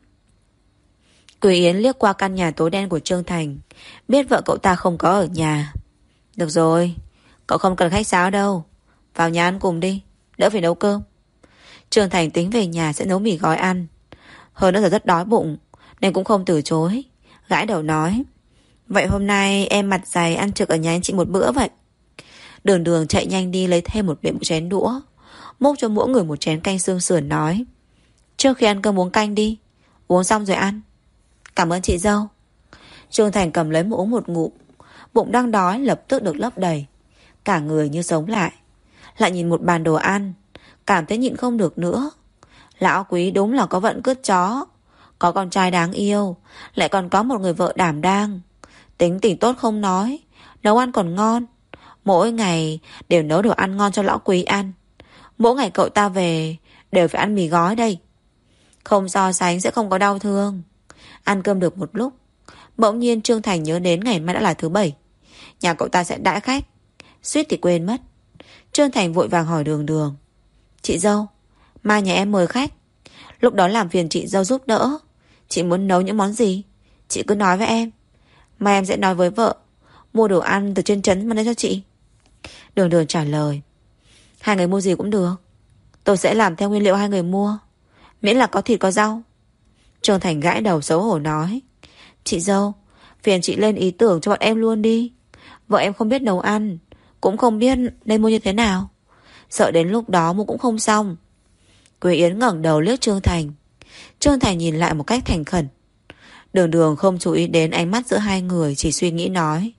Quý Yến liếc qua căn nhà tối đen của Trương Thành, biết vợ cậu ta không có ở nhà. Được rồi, cậu không cần khách sáo đâu, vào nhà ăn cùng đi, đỡ phải nấu cơm. Trương Thành tính về nhà sẽ nấu mì gói ăn. Hơn nữa là rất đói bụng, nên cũng không từ chối, gãi đầu nói. Vậy hôm nay em mặt dày ăn trực ở nhà anh chị một bữa vậy. Đường Đường chạy nhanh đi lấy thêm một chén đũa, múc cho mỗi người một chén canh xương sườn nói. Trước khi ăn cơm uống canh đi, uống xong rồi ăn. Cảm ơn chị dâu. Trương Thành cầm lấy uống một ngụm, Bụng đang đói lập tức được lấp đầy, cả người như sống lại. Lại nhìn một bàn đồ ăn, cảm thấy nhịn không được nữa. Lão Quý đúng là có vận cứt chó, có con trai đáng yêu, lại còn có một người vợ đảm đang. Tính tình tốt không nói, nấu ăn còn ngon. Mỗi ngày đều nấu đồ ăn ngon cho lão Quý ăn. Mỗi ngày cậu ta về đều phải ăn mì gói đây. Không so sánh sẽ không có đau thương. Ăn cơm được một lúc, bỗng nhiên Trương Thành nhớ đến ngày mai đã là thứ Bảy, nhà cậu ta sẽ đãi khách, suýt thì quên mất. Trương Thành vội vàng hỏi Đường Đường: Chị dâu, mai nhà em mời khách, lúc đó làm phiền chị dâu giúp đỡ. Chị muốn nấu những món gì, chị cứ nói với em, mai em sẽ nói với vợ mua đồ ăn từ trên trấn mà đến cho chị. Đường Đường trả lời: Hai người mua gì cũng được, tôi sẽ làm theo nguyên liệu hai người mua, miễn là có thịt có rau. Trương Thành gãi đầu xấu hổ nói: Chị dâu, phiền chị lên ý tưởng cho bọn em luôn đi. Vợ em không biết nấu ăn, cũng không biết nên mua như thế nào, sợ đến lúc đó mua cũng không xong. Quế Yến ngẩng đầu liếc Trương Thành. Trương Thành nhìn lại một cách thành khẩn. Đường Đường không chú ý đến ánh mắt giữa hai người, chỉ suy nghĩ nói: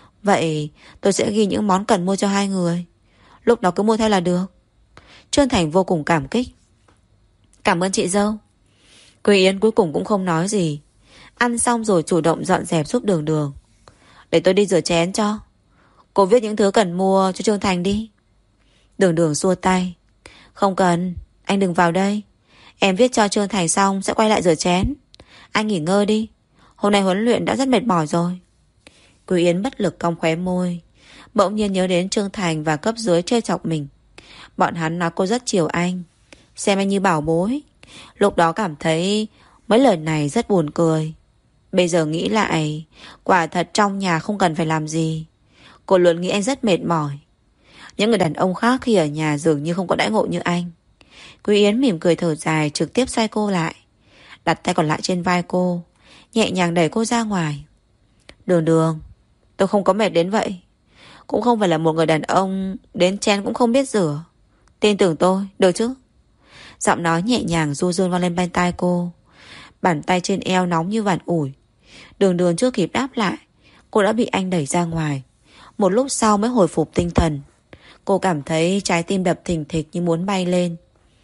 Vậy tôi sẽ ghi những món cần mua cho hai người, lúc đó cứ mua theo là được. Trương Thành vô cùng cảm kích: Cảm ơn chị dâu. Quế Yến cuối cùng cũng không nói gì. Ăn xong rồi chủ động dọn dẹp giúp Đường Đường: Để tôi đi rửa chén cho, cô viết những thứ cần mua cho Trương Thành đi. Đường Đường xua tay: Không cần, anh đừng vào đây. Em viết cho Trương Thành xong sẽ quay lại rửa chén. Anh nghỉ ngơi đi, hôm nay huấn luyện đã rất mệt mỏi rồi. Quế Yến bất lực cong khóe môi. Bỗng nhiên nhớ đến Trương Thành và cấp dưới trêu chọc mình. Bọn hắn nói cô rất chiều anh, xem anh như bảo bối. Lúc đó cảm thấy mấy lời này rất buồn cười. Bây giờ nghĩ lại, quả thật trong nhà không cần phải làm gì. Cô luôn nghĩ anh rất mệt mỏi. Những người đàn ông khác khi ở nhà dường như không có đãi ngộ như anh. Quý Yến mỉm cười thở dài, trực tiếp xoay cô lại, đặt tay còn lại trên vai cô, nhẹ nhàng đẩy cô ra ngoài. Đường Đường, tôi không có mệt đến vậy, cũng không phải là một người đàn ông đến chén cũng không biết rửa. Tin tưởng tôi, được chứ? Giọng nói nhẹ nhàng ru rươn vang lên bên tai cô. Bàn tay trên eo nóng như vàn ủi. Đường Đường chưa kịp đáp lại, cô đã bị anh đẩy ra ngoài. Một lúc sau mới hồi phục tinh thần. Cô cảm thấy trái tim đập thình thịch như muốn bay lên.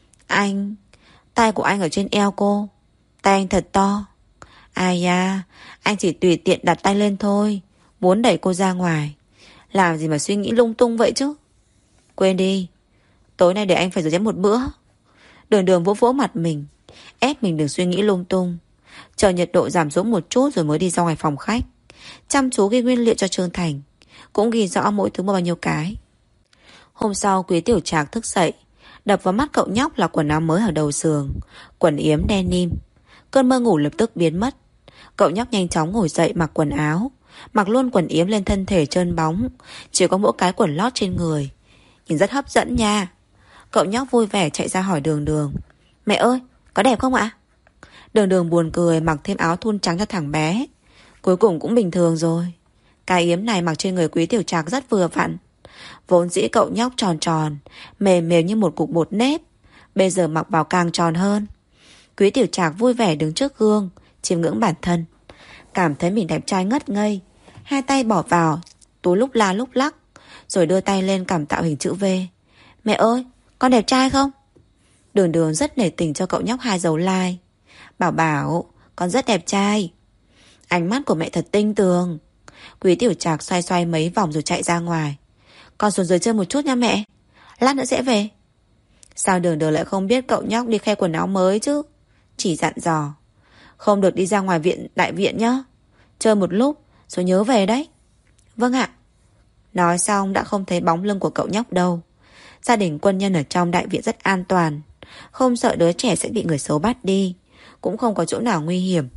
Anh, tay của anh ở trên eo cô, tay anh thật to. Ai da, anh chỉ tùy tiện đặt tay lên thôi, muốn đẩy cô ra ngoài. Làm gì mà suy nghĩ lung tung vậy chứ. Quên đi, tối nay để anh phải rửa chén một bữa. Đường Đường vỗ vỗ mặt mình, ép mình đừng suy nghĩ lung tung. Chờ nhiệt độ giảm xuống một chút rồi mới đi ra ngoài phòng khách, chăm chú ghi nguyên liệu cho Trương Thành, cũng ghi rõ mỗi thứ mua bao nhiêu cái. Hôm sau Quý Tiểu Trạc thức dậy, đập vào mắt cậu nhóc là quần áo mới ở đầu giường, quần yếm denim. Cơn mơ ngủ lập tức biến mất. Cậu nhóc nhanh chóng ngồi dậy mặc quần áo, mặc luôn quần yếm lên thân thể trơn bóng, chỉ có mỗi cái quần lót trên người, nhìn rất hấp dẫn nha. Cậu nhóc vui vẻ chạy ra hỏi Đường Đường: Mẹ ơi, có đẹp không ạ? Đường Đường buồn cười mặc thêm áo thun trắng cho thằng bé. Cuối cùng cũng bình thường rồi. Cái yếm này mặc trên người Quý Tiểu Trạc rất vừa vặn. Vốn dĩ cậu nhóc tròn tròn, mềm mềm như một cục bột nếp, bây giờ mặc vào càng tròn hơn. Quý Tiểu Trạc vui vẻ đứng trước gương, chiêm ngưỡng bản thân, cảm thấy mình đẹp trai ngất ngây. Hai tay bỏ vào túi lúc la lúc lắc, rồi đưa tay lên cằm tạo hình chữ V. Mẹ ơi, con đẹp trai không? Đường Đường rất nể tình cho cậu nhóc 2 dấu like. Bảo con rất đẹp trai. Ánh mắt của mẹ thật tinh tường. Quý Tiểu Trạc xoay xoay mấy vòng rồi chạy ra ngoài. Con xuống dưới chơi một chút nha mẹ, lát nữa sẽ về. Sao Đường Đường lại không biết cậu nhóc đi khe quần áo mới chứ? Chỉ dặn dò: Không được đi ra ngoài đại viện nhá, chơi một lúc rồi nhớ về đấy. Vâng ạ. Nói xong đã không thấy bóng lưng của cậu nhóc đâu. Gia đình quân nhân ở trong đại viện rất an toàn, không sợ đứa trẻ sẽ bị người xấu bắt đi, cũng không có chỗ nào nguy hiểm.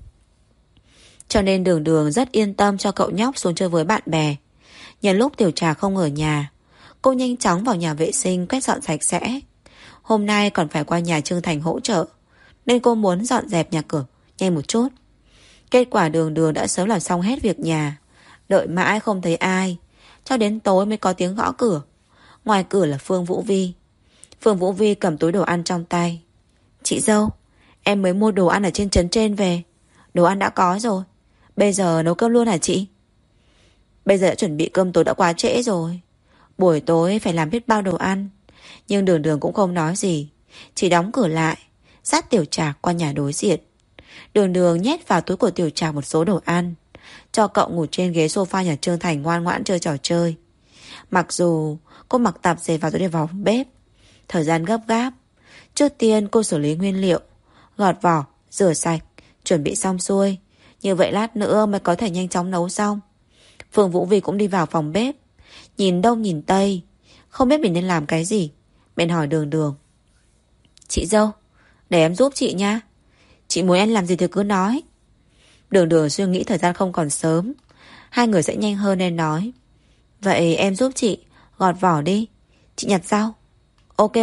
Cho nên Đường Đường rất yên tâm cho cậu nhóc xuống chơi với bạn bè. Nhân lúc Tiểu Trà không ở nhà, cô nhanh chóng vào nhà vệ sinh quét dọn sạch sẽ. Hôm nay còn phải qua nhà Trương Thành hỗ trợ, nên cô muốn dọn dẹp nhà cửa nhanh một chút. Kết quả Đường Đường đã sớm làm xong hết việc nhà. Đợi mãi không thấy ai, cho đến tối mới có tiếng gõ cửa. Ngoài cửa là Phương Vũ Vi. Phương Vũ Vi cầm túi đồ ăn trong tay. Chị dâu, em mới mua đồ ăn ở trên trấn trên về, đồ ăn đã có rồi, bây giờ nấu cơm luôn hả chị? Bây giờ đã chuẩn bị cơm tối đã quá trễ rồi. Buổi tối phải làm biết bao đồ ăn. Nhưng Đường Đường cũng không nói gì, chỉ đóng cửa lại, dắt Tiểu Trạc qua nhà đối diện. Đường Đường nhét vào túi của Tiểu Trạc một số đồ ăn, cho cậu ngủ trên ghế sofa nhà Trương Thành ngoan ngoãn chơi trò chơi. Mặc dù cô mặc tạp dề vào, tôi đi vào bếp. Thời gian gấp gáp. Trước tiên cô xử lý nguyên liệu, gọt vỏ, rửa sạch, chuẩn bị xong xuôi. Như vậy lát nữa mới có thể nhanh chóng nấu xong. Phương Vũ Vi cũng đi vào phòng bếp, nhìn đông nhìn tây, không biết mình nên làm cái gì. Bên hỏi Đường Đường: Chị dâu, để em giúp chị nha. Chị muốn em làm gì thì cứ nói. Đường Đường suy nghĩ thời gian không còn sớm, hai người sẽ nhanh hơn nên nói: Vậy em giúp chị gọt vỏ đi, chị nhặt rau. Ok.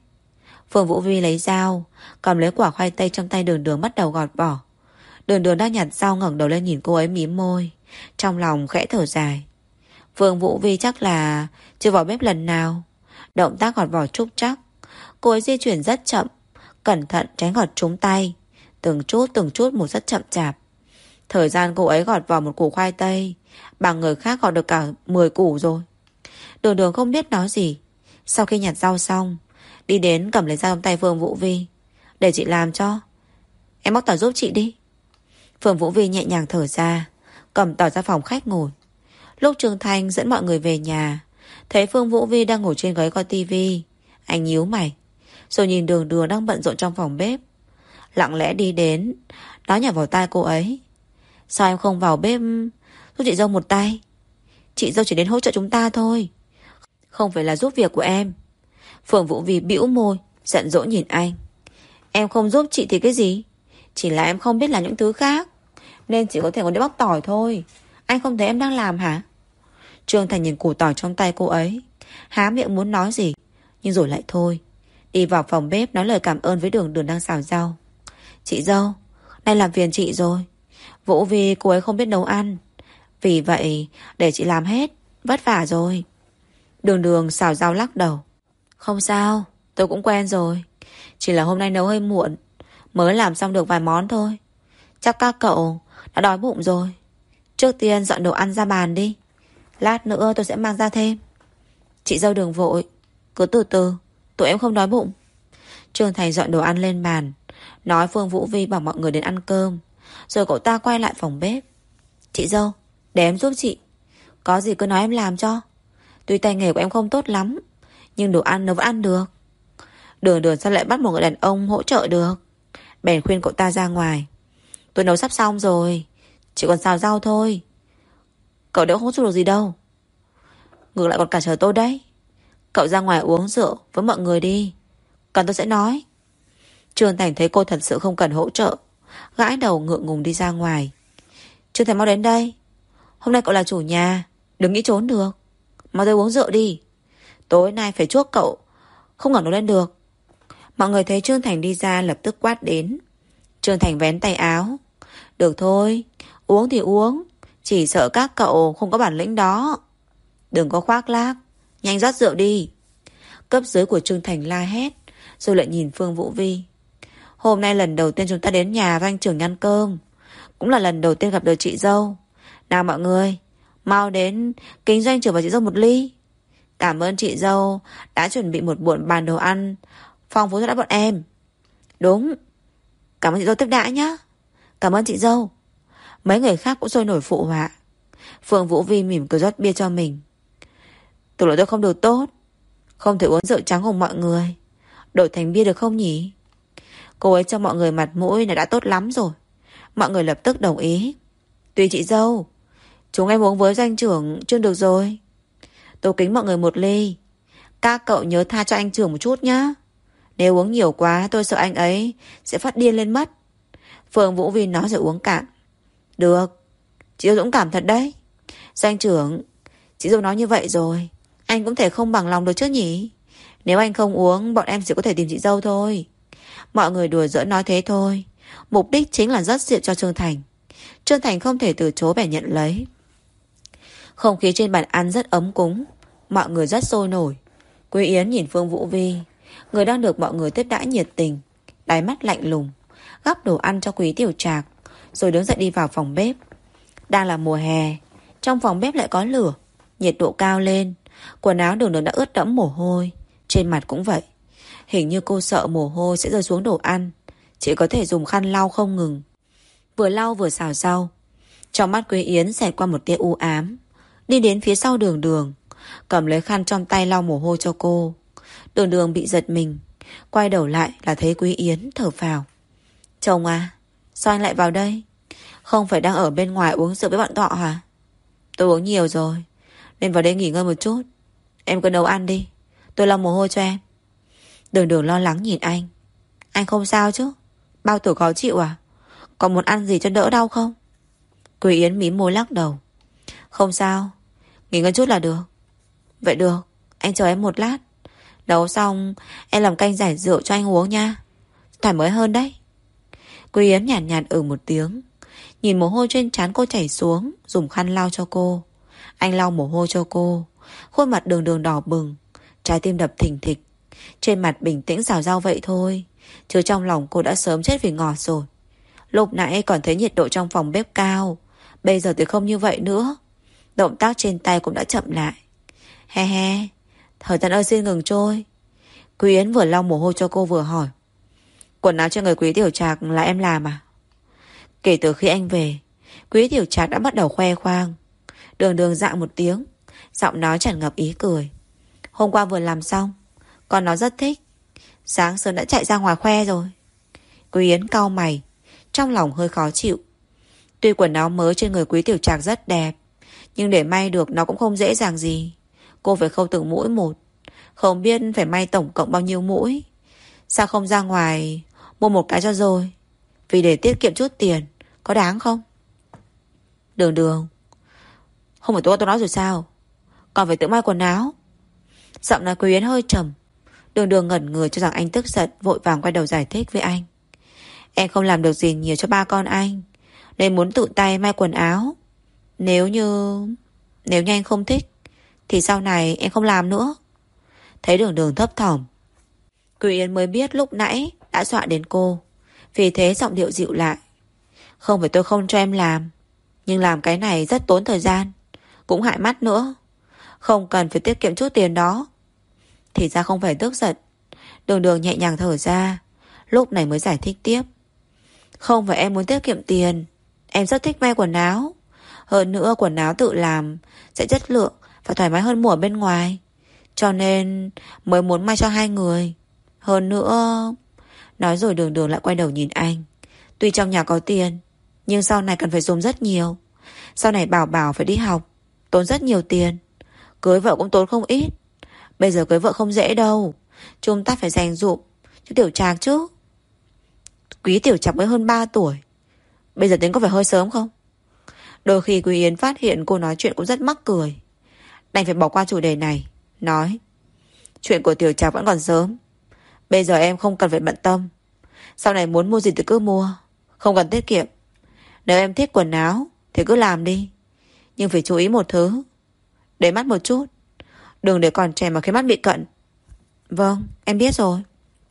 Phương Vũ Vi lấy dao, cầm lấy quả khoai tây trong tay Đường Đường bắt đầu gọt vỏ. Đường Đường đang nhặt rau ngẩng đầu lên nhìn cô ấy mím môi, trong lòng khẽ thở dài. Phương Vũ Vi chắc là chưa vào bếp lần nào. Động tác gọt vỏ trúc chắc. Cô ấy di chuyển rất chậm, cẩn thận tránh gọt trúng tay, từng chút một rất chậm chạp. Thời gian cô ấy gọt vỏ một củ khoai tây bằng người khác gọt được cả 10 củ rồi. Đường Đường không biết nói gì. Sau khi nhặt rau xong, đi đến cầm lấy dao trong tay Phương Vũ Vi. Để chị làm cho. Em bóc tỏi giúp chị đi. Phương Vũ Vi nhẹ nhàng thở ra, cầm tỏi ra phòng khách ngồi. Lúc Trương Thanh dẫn mọi người về nhà, thấy Phương Vũ Vi đang ngồi trên ghế coi tivi, anh nhíu mày, rồi nhìn Đường Đường đang bận rộn trong phòng bếp. Lặng lẽ đi đến, nói nhỏ vào tai cô ấy: Sao em không vào bếp giúp chị dâu một tay? Chị dâu chỉ đến hỗ trợ chúng ta thôi, không phải là giúp việc của em. Phương Vũ Vi bĩu môi, giận dỗi nhìn anh: Em không giúp chị thì cái gì? Chỉ là em không biết làm những thứ khác, nên chỉ có thể ngồi để bóc tỏi thôi. Anh không thấy em đang làm hả? Trương Thành nhìn củ tỏi trong tay cô ấy, há miệng muốn nói gì, nhưng rồi lại thôi. Đi vào phòng bếp nói lời cảm ơn với Đường Đường đang xào rau. Chị dâu, nay làm phiền chị rồi. Vũ Vi cô ấy không biết nấu ăn, vì vậy để chị làm hết, vất vả rồi. Đường Đường xào rau lắc đầu: Không sao, tôi cũng quen rồi. Chỉ là hôm nay nấu hơi muộn, mới làm xong được vài món thôi. Chắc các cậu đã đói bụng rồi. Trước tiên dọn đồ ăn ra bàn đi, lát nữa tôi sẽ mang ra thêm. Chị dâu đừng vội, cứ từ từ, tụi em không đói bụng. Trương Thành dọn đồ ăn lên bàn, nói Phương Vũ Vi bảo mọi người đến ăn cơm. Rồi cậu ta quay lại phòng bếp: Chị dâu, để em giúp chị. Có gì cứ nói em làm cho. Tuy tay nghề của em không tốt lắm, nhưng đồ ăn nó vẫn ăn được. Đường Đường sao lại bắt một người đàn ông hỗ trợ được? Bèn khuyên cậu ta ra ngoài: Tôi nấu sắp xong rồi, chỉ còn xào rau thôi. Cậu đỡ hỗ trợ được gì đâu. Ngược lại còn cản trở tôi đấy. Cậu ra ngoài uống rượu với mọi người đi, còn tôi sẽ nói. Trương Thành thấy cô thật sự không cần hỗ trợ, gãi đầu ngượng ngùng đi ra ngoài. Trương Thành mau đến đây. Hôm nay cậu là chủ nhà, đừng nghĩ trốn được. Mau tới uống rượu đi. Tối nay phải chuốc cậu không ngẩng đầu lên được. Mọi người thấy Trương Thành đi ra lập tức quát đến. Trương Thành vén tay áo: Được thôi, uống thì uống, chỉ sợ các cậu không có bản lĩnh đó. Đừng có khoác lác, nhanh rót rượu đi. Cấp dưới của Trương Thành la hét, rồi lại nhìn Phương Vũ Vi: Hôm nay lần đầu tiên chúng ta đến nhà doanh trưởng ăn cơm, cũng là lần đầu tiên gặp được chị dâu. Nào mọi người, mau đến kính doanh trưởng và chị dâu một ly. Cảm ơn chị dâu đã chuẩn bị một bộn bàn đồ ăn phong phú cho đã bọn em. Đúng, cảm ơn chị dâu tiếp đãi nhá. Cảm ơn chị dâu. Mấy người khác cũng sôi nổi phụ họa. Phương Vũ Vi mỉm cười rót bia cho mình. Từ lỗi tôi không được tốt, không thể uống rượu trắng cùng mọi người, đổi thành bia được không nhỉ? Cô ấy cho mọi người mặt mũi là đã tốt lắm rồi. Mọi người lập tức đồng ý. Tùy chị dâu, chúng em uống với doanh trưởng chưa được rồi. Tôi kính mọi người một ly. Các cậu nhớ tha cho anh trưởng một chút nhá. Nếu uống nhiều quá tôi sợ anh ấy sẽ phát điên lên mất. Phương Vũ Vi nói rồi uống cạn. Được, chị dâu dũng cảm thật đấy. Doanh trưởng, chị dâu nói như vậy rồi, anh cũng thể không bằng lòng được chứ nhỉ? Nếu anh không uống, bọn em chỉ có thể tìm chị dâu thôi. Mọi người đùa giỡn nói thế thôi, mục đích chính là rót rượu cho Trương Thành. Trương Thành không thể từ chối, bèn nhận lấy. Không khí trên bàn ăn rất ấm cúng, mọi người rất sôi nổi. Quý Yến nhìn Phương Vũ Vi, người đang được mọi người tiếp đãi nhiệt tình, đáy mắt lạnh lùng, gắp đồ ăn cho Quý Tiểu Trạc, rồi đứng dậy đi vào phòng bếp. Đang là mùa hè, Trong phòng bếp lại có lửa, nhiệt độ cao lên. Quần áo Đường Đường đã ướt đẫm mồ hôi, trên mặt cũng vậy. Hình như cô sợ mồ hôi sẽ rơi xuống đồ ăn, chỉ có thể dùng khăn lau không ngừng. Vừa lau vừa xào rau. Trong mắt Quý Yến xẹt qua một tia u ám. Đi đến phía sau Đường Đường, cầm lấy khăn trong tay lau mồ hôi cho cô. Đường Đường bị giật mình, quay đầu lại là thấy Quý Yến thở phào. Chồng à, sao anh lại vào đây? Không phải đang ở bên ngoài uống rượu với bọn Thọ hả? Tôi uống nhiều rồi, nên vào đây nghỉ ngơi một chút. Em cứ nấu ăn đi, tôi lau mồ hôi cho em. Đường Đường lo lắng nhìn anh. Anh không sao chứ? Bao tử khó chịu à? Còn muốn ăn gì cho đỡ đau không? Quý Yến mím môi lắc đầu. Không sao, nghỉ ngơi chút là được. Vậy được, anh chờ em một lát. Nấu xong em làm canh giải rượu cho anh uống nha, thoải mái hơn đấy. Quý Yến nhàn nhạt một tiếng, nhìn mồ hôi trên trán cô chảy xuống, dùng khăn lau cho cô. Anh lau mồ hôi cho cô. Khuôn mặt Đường Đường đỏ bừng, trái tim đập thình thịch. Trên mặt bình tĩnh xào rau vậy thôi, chứ trong lòng cô đã sớm chết vì ngọt rồi. Lúc nãy còn thấy nhiệt độ trong phòng bếp cao, bây giờ thì không như vậy nữa. Động tác trên tay cũng đã chậm lại. He he, thời gian ơi xin ngừng trôi. Quý Yến vừa lau mồ hôi cho cô vừa hỏi. Quần áo cho người Quý Tiểu Trạc là em làm à? Kể từ khi anh về, Quý Tiểu Trạc đã bắt đầu khoe khoang. Đường Đường dạng một tiếng, giọng nói tràn ngập ý cười. Hôm qua vừa làm xong, còn nó rất thích. Sáng sớm đã chạy ra ngoài khoe rồi. Quý Yến cau mày, trong lòng hơi khó chịu. Tuy quần áo mới trên người Quý Tiểu Trạc rất đẹp, nhưng để may được nó cũng không dễ dàng gì. Cô phải khâu từng mũi một, không biết phải may tổng cộng bao nhiêu mũi. Sao không ra ngoài mua một cái cho rồi, vì để tiết kiệm chút tiền, có đáng không? Đường Đường, không phải tôi nói rồi sao? Còn phải tự may quần áo. Giọng nói Quý Yến hơi trầm. Đường Đường ngẩn người cho rằng anh tức giận, vội vàng quay đầu giải thích với anh. Em không làm được gì nhiều cho ba con anh, nên muốn tự tay may quần áo. Nếu như anh không thích, thì sau này em không làm nữa. Thấy Đường Đường thấp thỏm, Quý Yến mới biết lúc nãy đã dọa đến cô, vì thế giọng điệu dịu lại. Không phải tôi không cho em làm, nhưng làm cái này rất tốn thời gian, cũng hại mắt nữa. Không cần phải tiết kiệm chút tiền đó. Thì ra không phải tức giận. Đường Đường nhẹ nhàng thở ra, lúc này mới giải thích tiếp. Không phải em muốn tiết kiệm tiền, em rất thích may quần áo. Hơn nữa quần áo tự làm sẽ chất lượng và thoải mái hơn mua ở bên ngoài, cho nên mới muốn may cho hai người. Hơn nữa... Nói rồi Đường Đường lại quay đầu nhìn anh. Tuy trong nhà có tiền, nhưng sau này cần phải dùng rất nhiều. Sau này Bảo Bảo phải đi học, tốn rất nhiều tiền. Cưới vợ cũng tốn không ít. Bây giờ cưới vợ không dễ đâu, chúng ta phải dành dụm cho Tiểu Trạc chứ. Quý Tiểu Trạc mới hơn 3 tuổi, bây giờ tính có phải hơi sớm không? Đôi khi Quý Yến phát hiện cô nói chuyện cũng rất mắc cười, đành phải bỏ qua chủ đề này. Nói, chuyện của Tiểu Trạc vẫn còn sớm, bây giờ em không cần phải bận tâm. Sau này muốn mua gì thì cứ mua, không cần tiết kiệm. Nếu em thích quần áo thì cứ làm đi, nhưng phải chú ý một thứ, để mắt một chút, đừng để còn trẻ mà khiến mắt bị cận. Vâng, em biết rồi.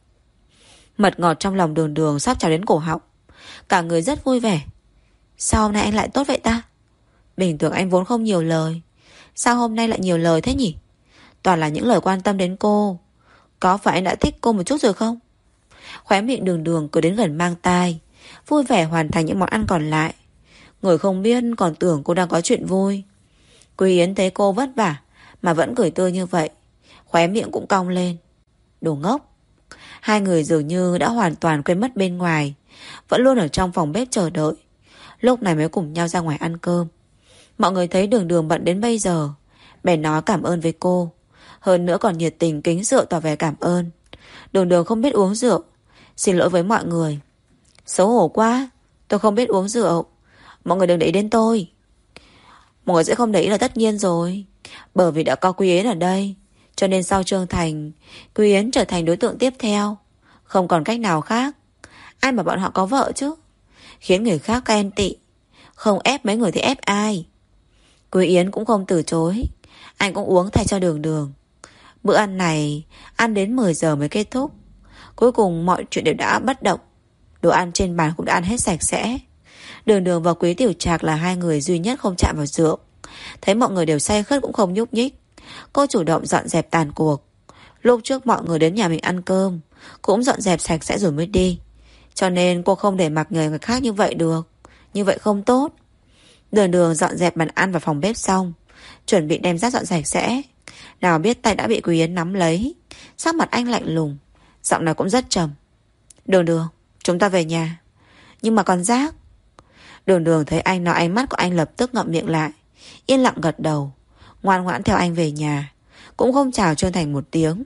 Mật ngọt trong lòng Đường Đường sắp trào đến cổ họng, cả người rất vui vẻ. Sao hôm nay anh lại tốt vậy ta? Bình thường anh vốn không nhiều lời, sao hôm nay lại nhiều lời thế nhỉ? Toàn là những lời quan tâm đến cô. Có phải anh đã thích cô một chút rồi không? Khóe miệng Đường Đường cứ đến gần mang tai, vui vẻ hoàn thành những món ăn còn lại. Người không biết còn tưởng cô đang có chuyện vui. Quý Yến thấy cô vất vả mà vẫn cười tươi như vậy, khóe miệng cũng cong lên. Đồ ngốc. Hai người dường như đã hoàn toàn quên mất bên ngoài, vẫn luôn ở trong phòng bếp chờ đợi. Lúc này mới cùng nhau ra ngoài ăn cơm. Mọi người thấy Đường Đường bận đến bây giờ, bèn nói cảm ơn với cô, hơn nữa còn nhiệt tình kính rượu tỏ vẻ cảm ơn. Đường Đường không biết uống rượu, xin lỗi với mọi người. Xấu hổ quá, tôi không biết uống rượu, mọi người đừng để ý đến tôi. Mọi người sẽ không để ý là tất nhiên rồi, bởi vì đã có Quý Yến ở đây, cho nên sau Trương Thành, Quý Yến trở thành đối tượng tiếp theo. Không còn cách nào khác. Ai mà bọn họ có vợ chứ, khiến người khác ghen tị. Không ép mấy người thì ép ai. Quý Yến cũng không từ chối, anh cũng uống thay cho Đường Đường. Bữa ăn này ăn đến 10 giờ mới kết thúc. Cuối cùng mọi chuyện đều đã bất động. Đồ ăn trên bàn cũng đã ăn hết sạch sẽ. Đường Đường và Quý Tiểu Trạc là hai người duy nhất không chạm vào rượu. Thấy mọi người đều say khướt cũng không nhúc nhích, cô chủ động dọn dẹp tàn cuộc. Lúc trước mọi người đến nhà mình ăn cơm cũng dọn dẹp sạch sẽ rồi mới đi, cho nên cô không để mặc người khác như vậy được. Như vậy không tốt. Đường Đường dọn dẹp bàn ăn và phòng bếp xong, chuẩn bị đem rác dọn sạch sẽ. Nào biết tay đã bị Quý Yến nắm lấy. Sắc mặt anh lạnh lùng, giọng nói cũng rất trầm. Đường Đường, chúng ta về nhà. Nhưng mà còn rác. Đường Đường thấy anh nói, ánh mắt của anh lập tức ngậm miệng lại, yên lặng gật đầu, ngoan ngoãn theo anh về nhà, cũng không chào Trương Thành một tiếng.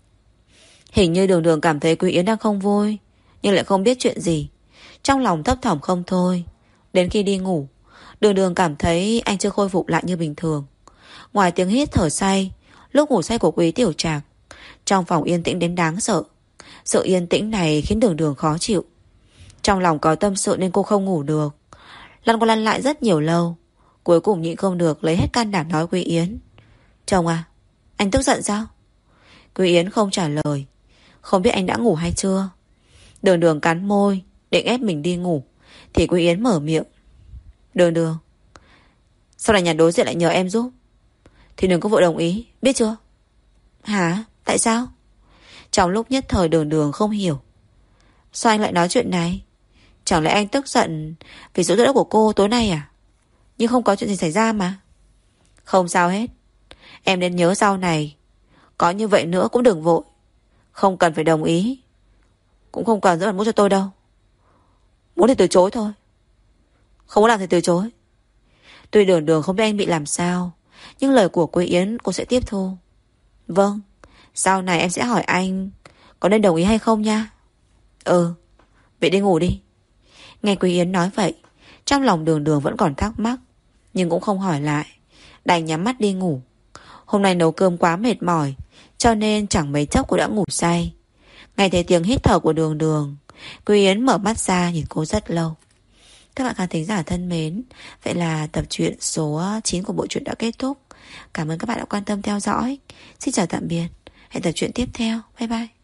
Hình như Đường Đường cảm thấy Quý Yến đang không vui, nhưng lại không biết chuyện gì, trong lòng thấp thỏm không thôi. Đến khi đi ngủ, Đường Đường cảm thấy anh chưa khôi phục lại như bình thường. Ngoài tiếng hít thở say lúc ngủ say của Quý Tiểu Trạc, trong phòng yên tĩnh đến đáng sợ. Sự yên tĩnh này khiến Đường Đường khó chịu. Trong lòng có tâm sự nên cô không ngủ được, lăn qua lăn lại rất nhiều lâu. Cuối cùng nhịn không được, lấy hết can đảm nói Quý Yến. Chồng à, anh tức giận sao? Quý Yến không trả lời. Không biết anh đã ngủ hay chưa. Đường Đường cắn môi định ép mình đi ngủ, thì Quý Yến mở miệng. Đường Đường, sau này nhà đối diện lại nhờ em giúp thì đừng có vội đồng ý, biết chưa? Hả? Tại sao? Trong lúc nhất thời Đường Đường không hiểu. Sao anh lại nói chuyện này? Chẳng lẽ anh tức giận vì sự giúp đỡ của cô tối nay à? Nhưng không có chuyện gì xảy ra mà. Không sao hết. Em nên nhớ sau này có như vậy nữa cũng đừng vội. Không cần phải đồng ý, cũng không cần giữ mặt mũi cho tôi đâu. Muốn thì từ chối thôi. Không muốn làm thì từ chối. Tuy Đường Đường không biết anh bị làm sao, nhưng lời của Quý Yến cô sẽ tiếp thu. Vâng, sau này em sẽ hỏi anh có nên đồng ý hay không nha. Ừ, vậy đi ngủ đi. Nghe Quý Yến nói vậy, trong lòng Đường Đường vẫn còn thắc mắc, nhưng cũng không hỏi lại, đành nhắm mắt đi ngủ. Hôm nay nấu cơm quá mệt mỏi, cho nên chẳng mấy chốc cô đã ngủ say. Nghe thấy tiếng hít thở của Đường Đường, Quý Yến mở mắt ra nhìn cô rất lâu. Các bạn khán thính giả thân mến, vậy là tập truyện số 9 của bộ truyện đã kết thúc. Cảm ơn các bạn đã quan tâm theo dõi. Xin chào tạm biệt. Hẹn tập truyện tiếp theo. Bye bye.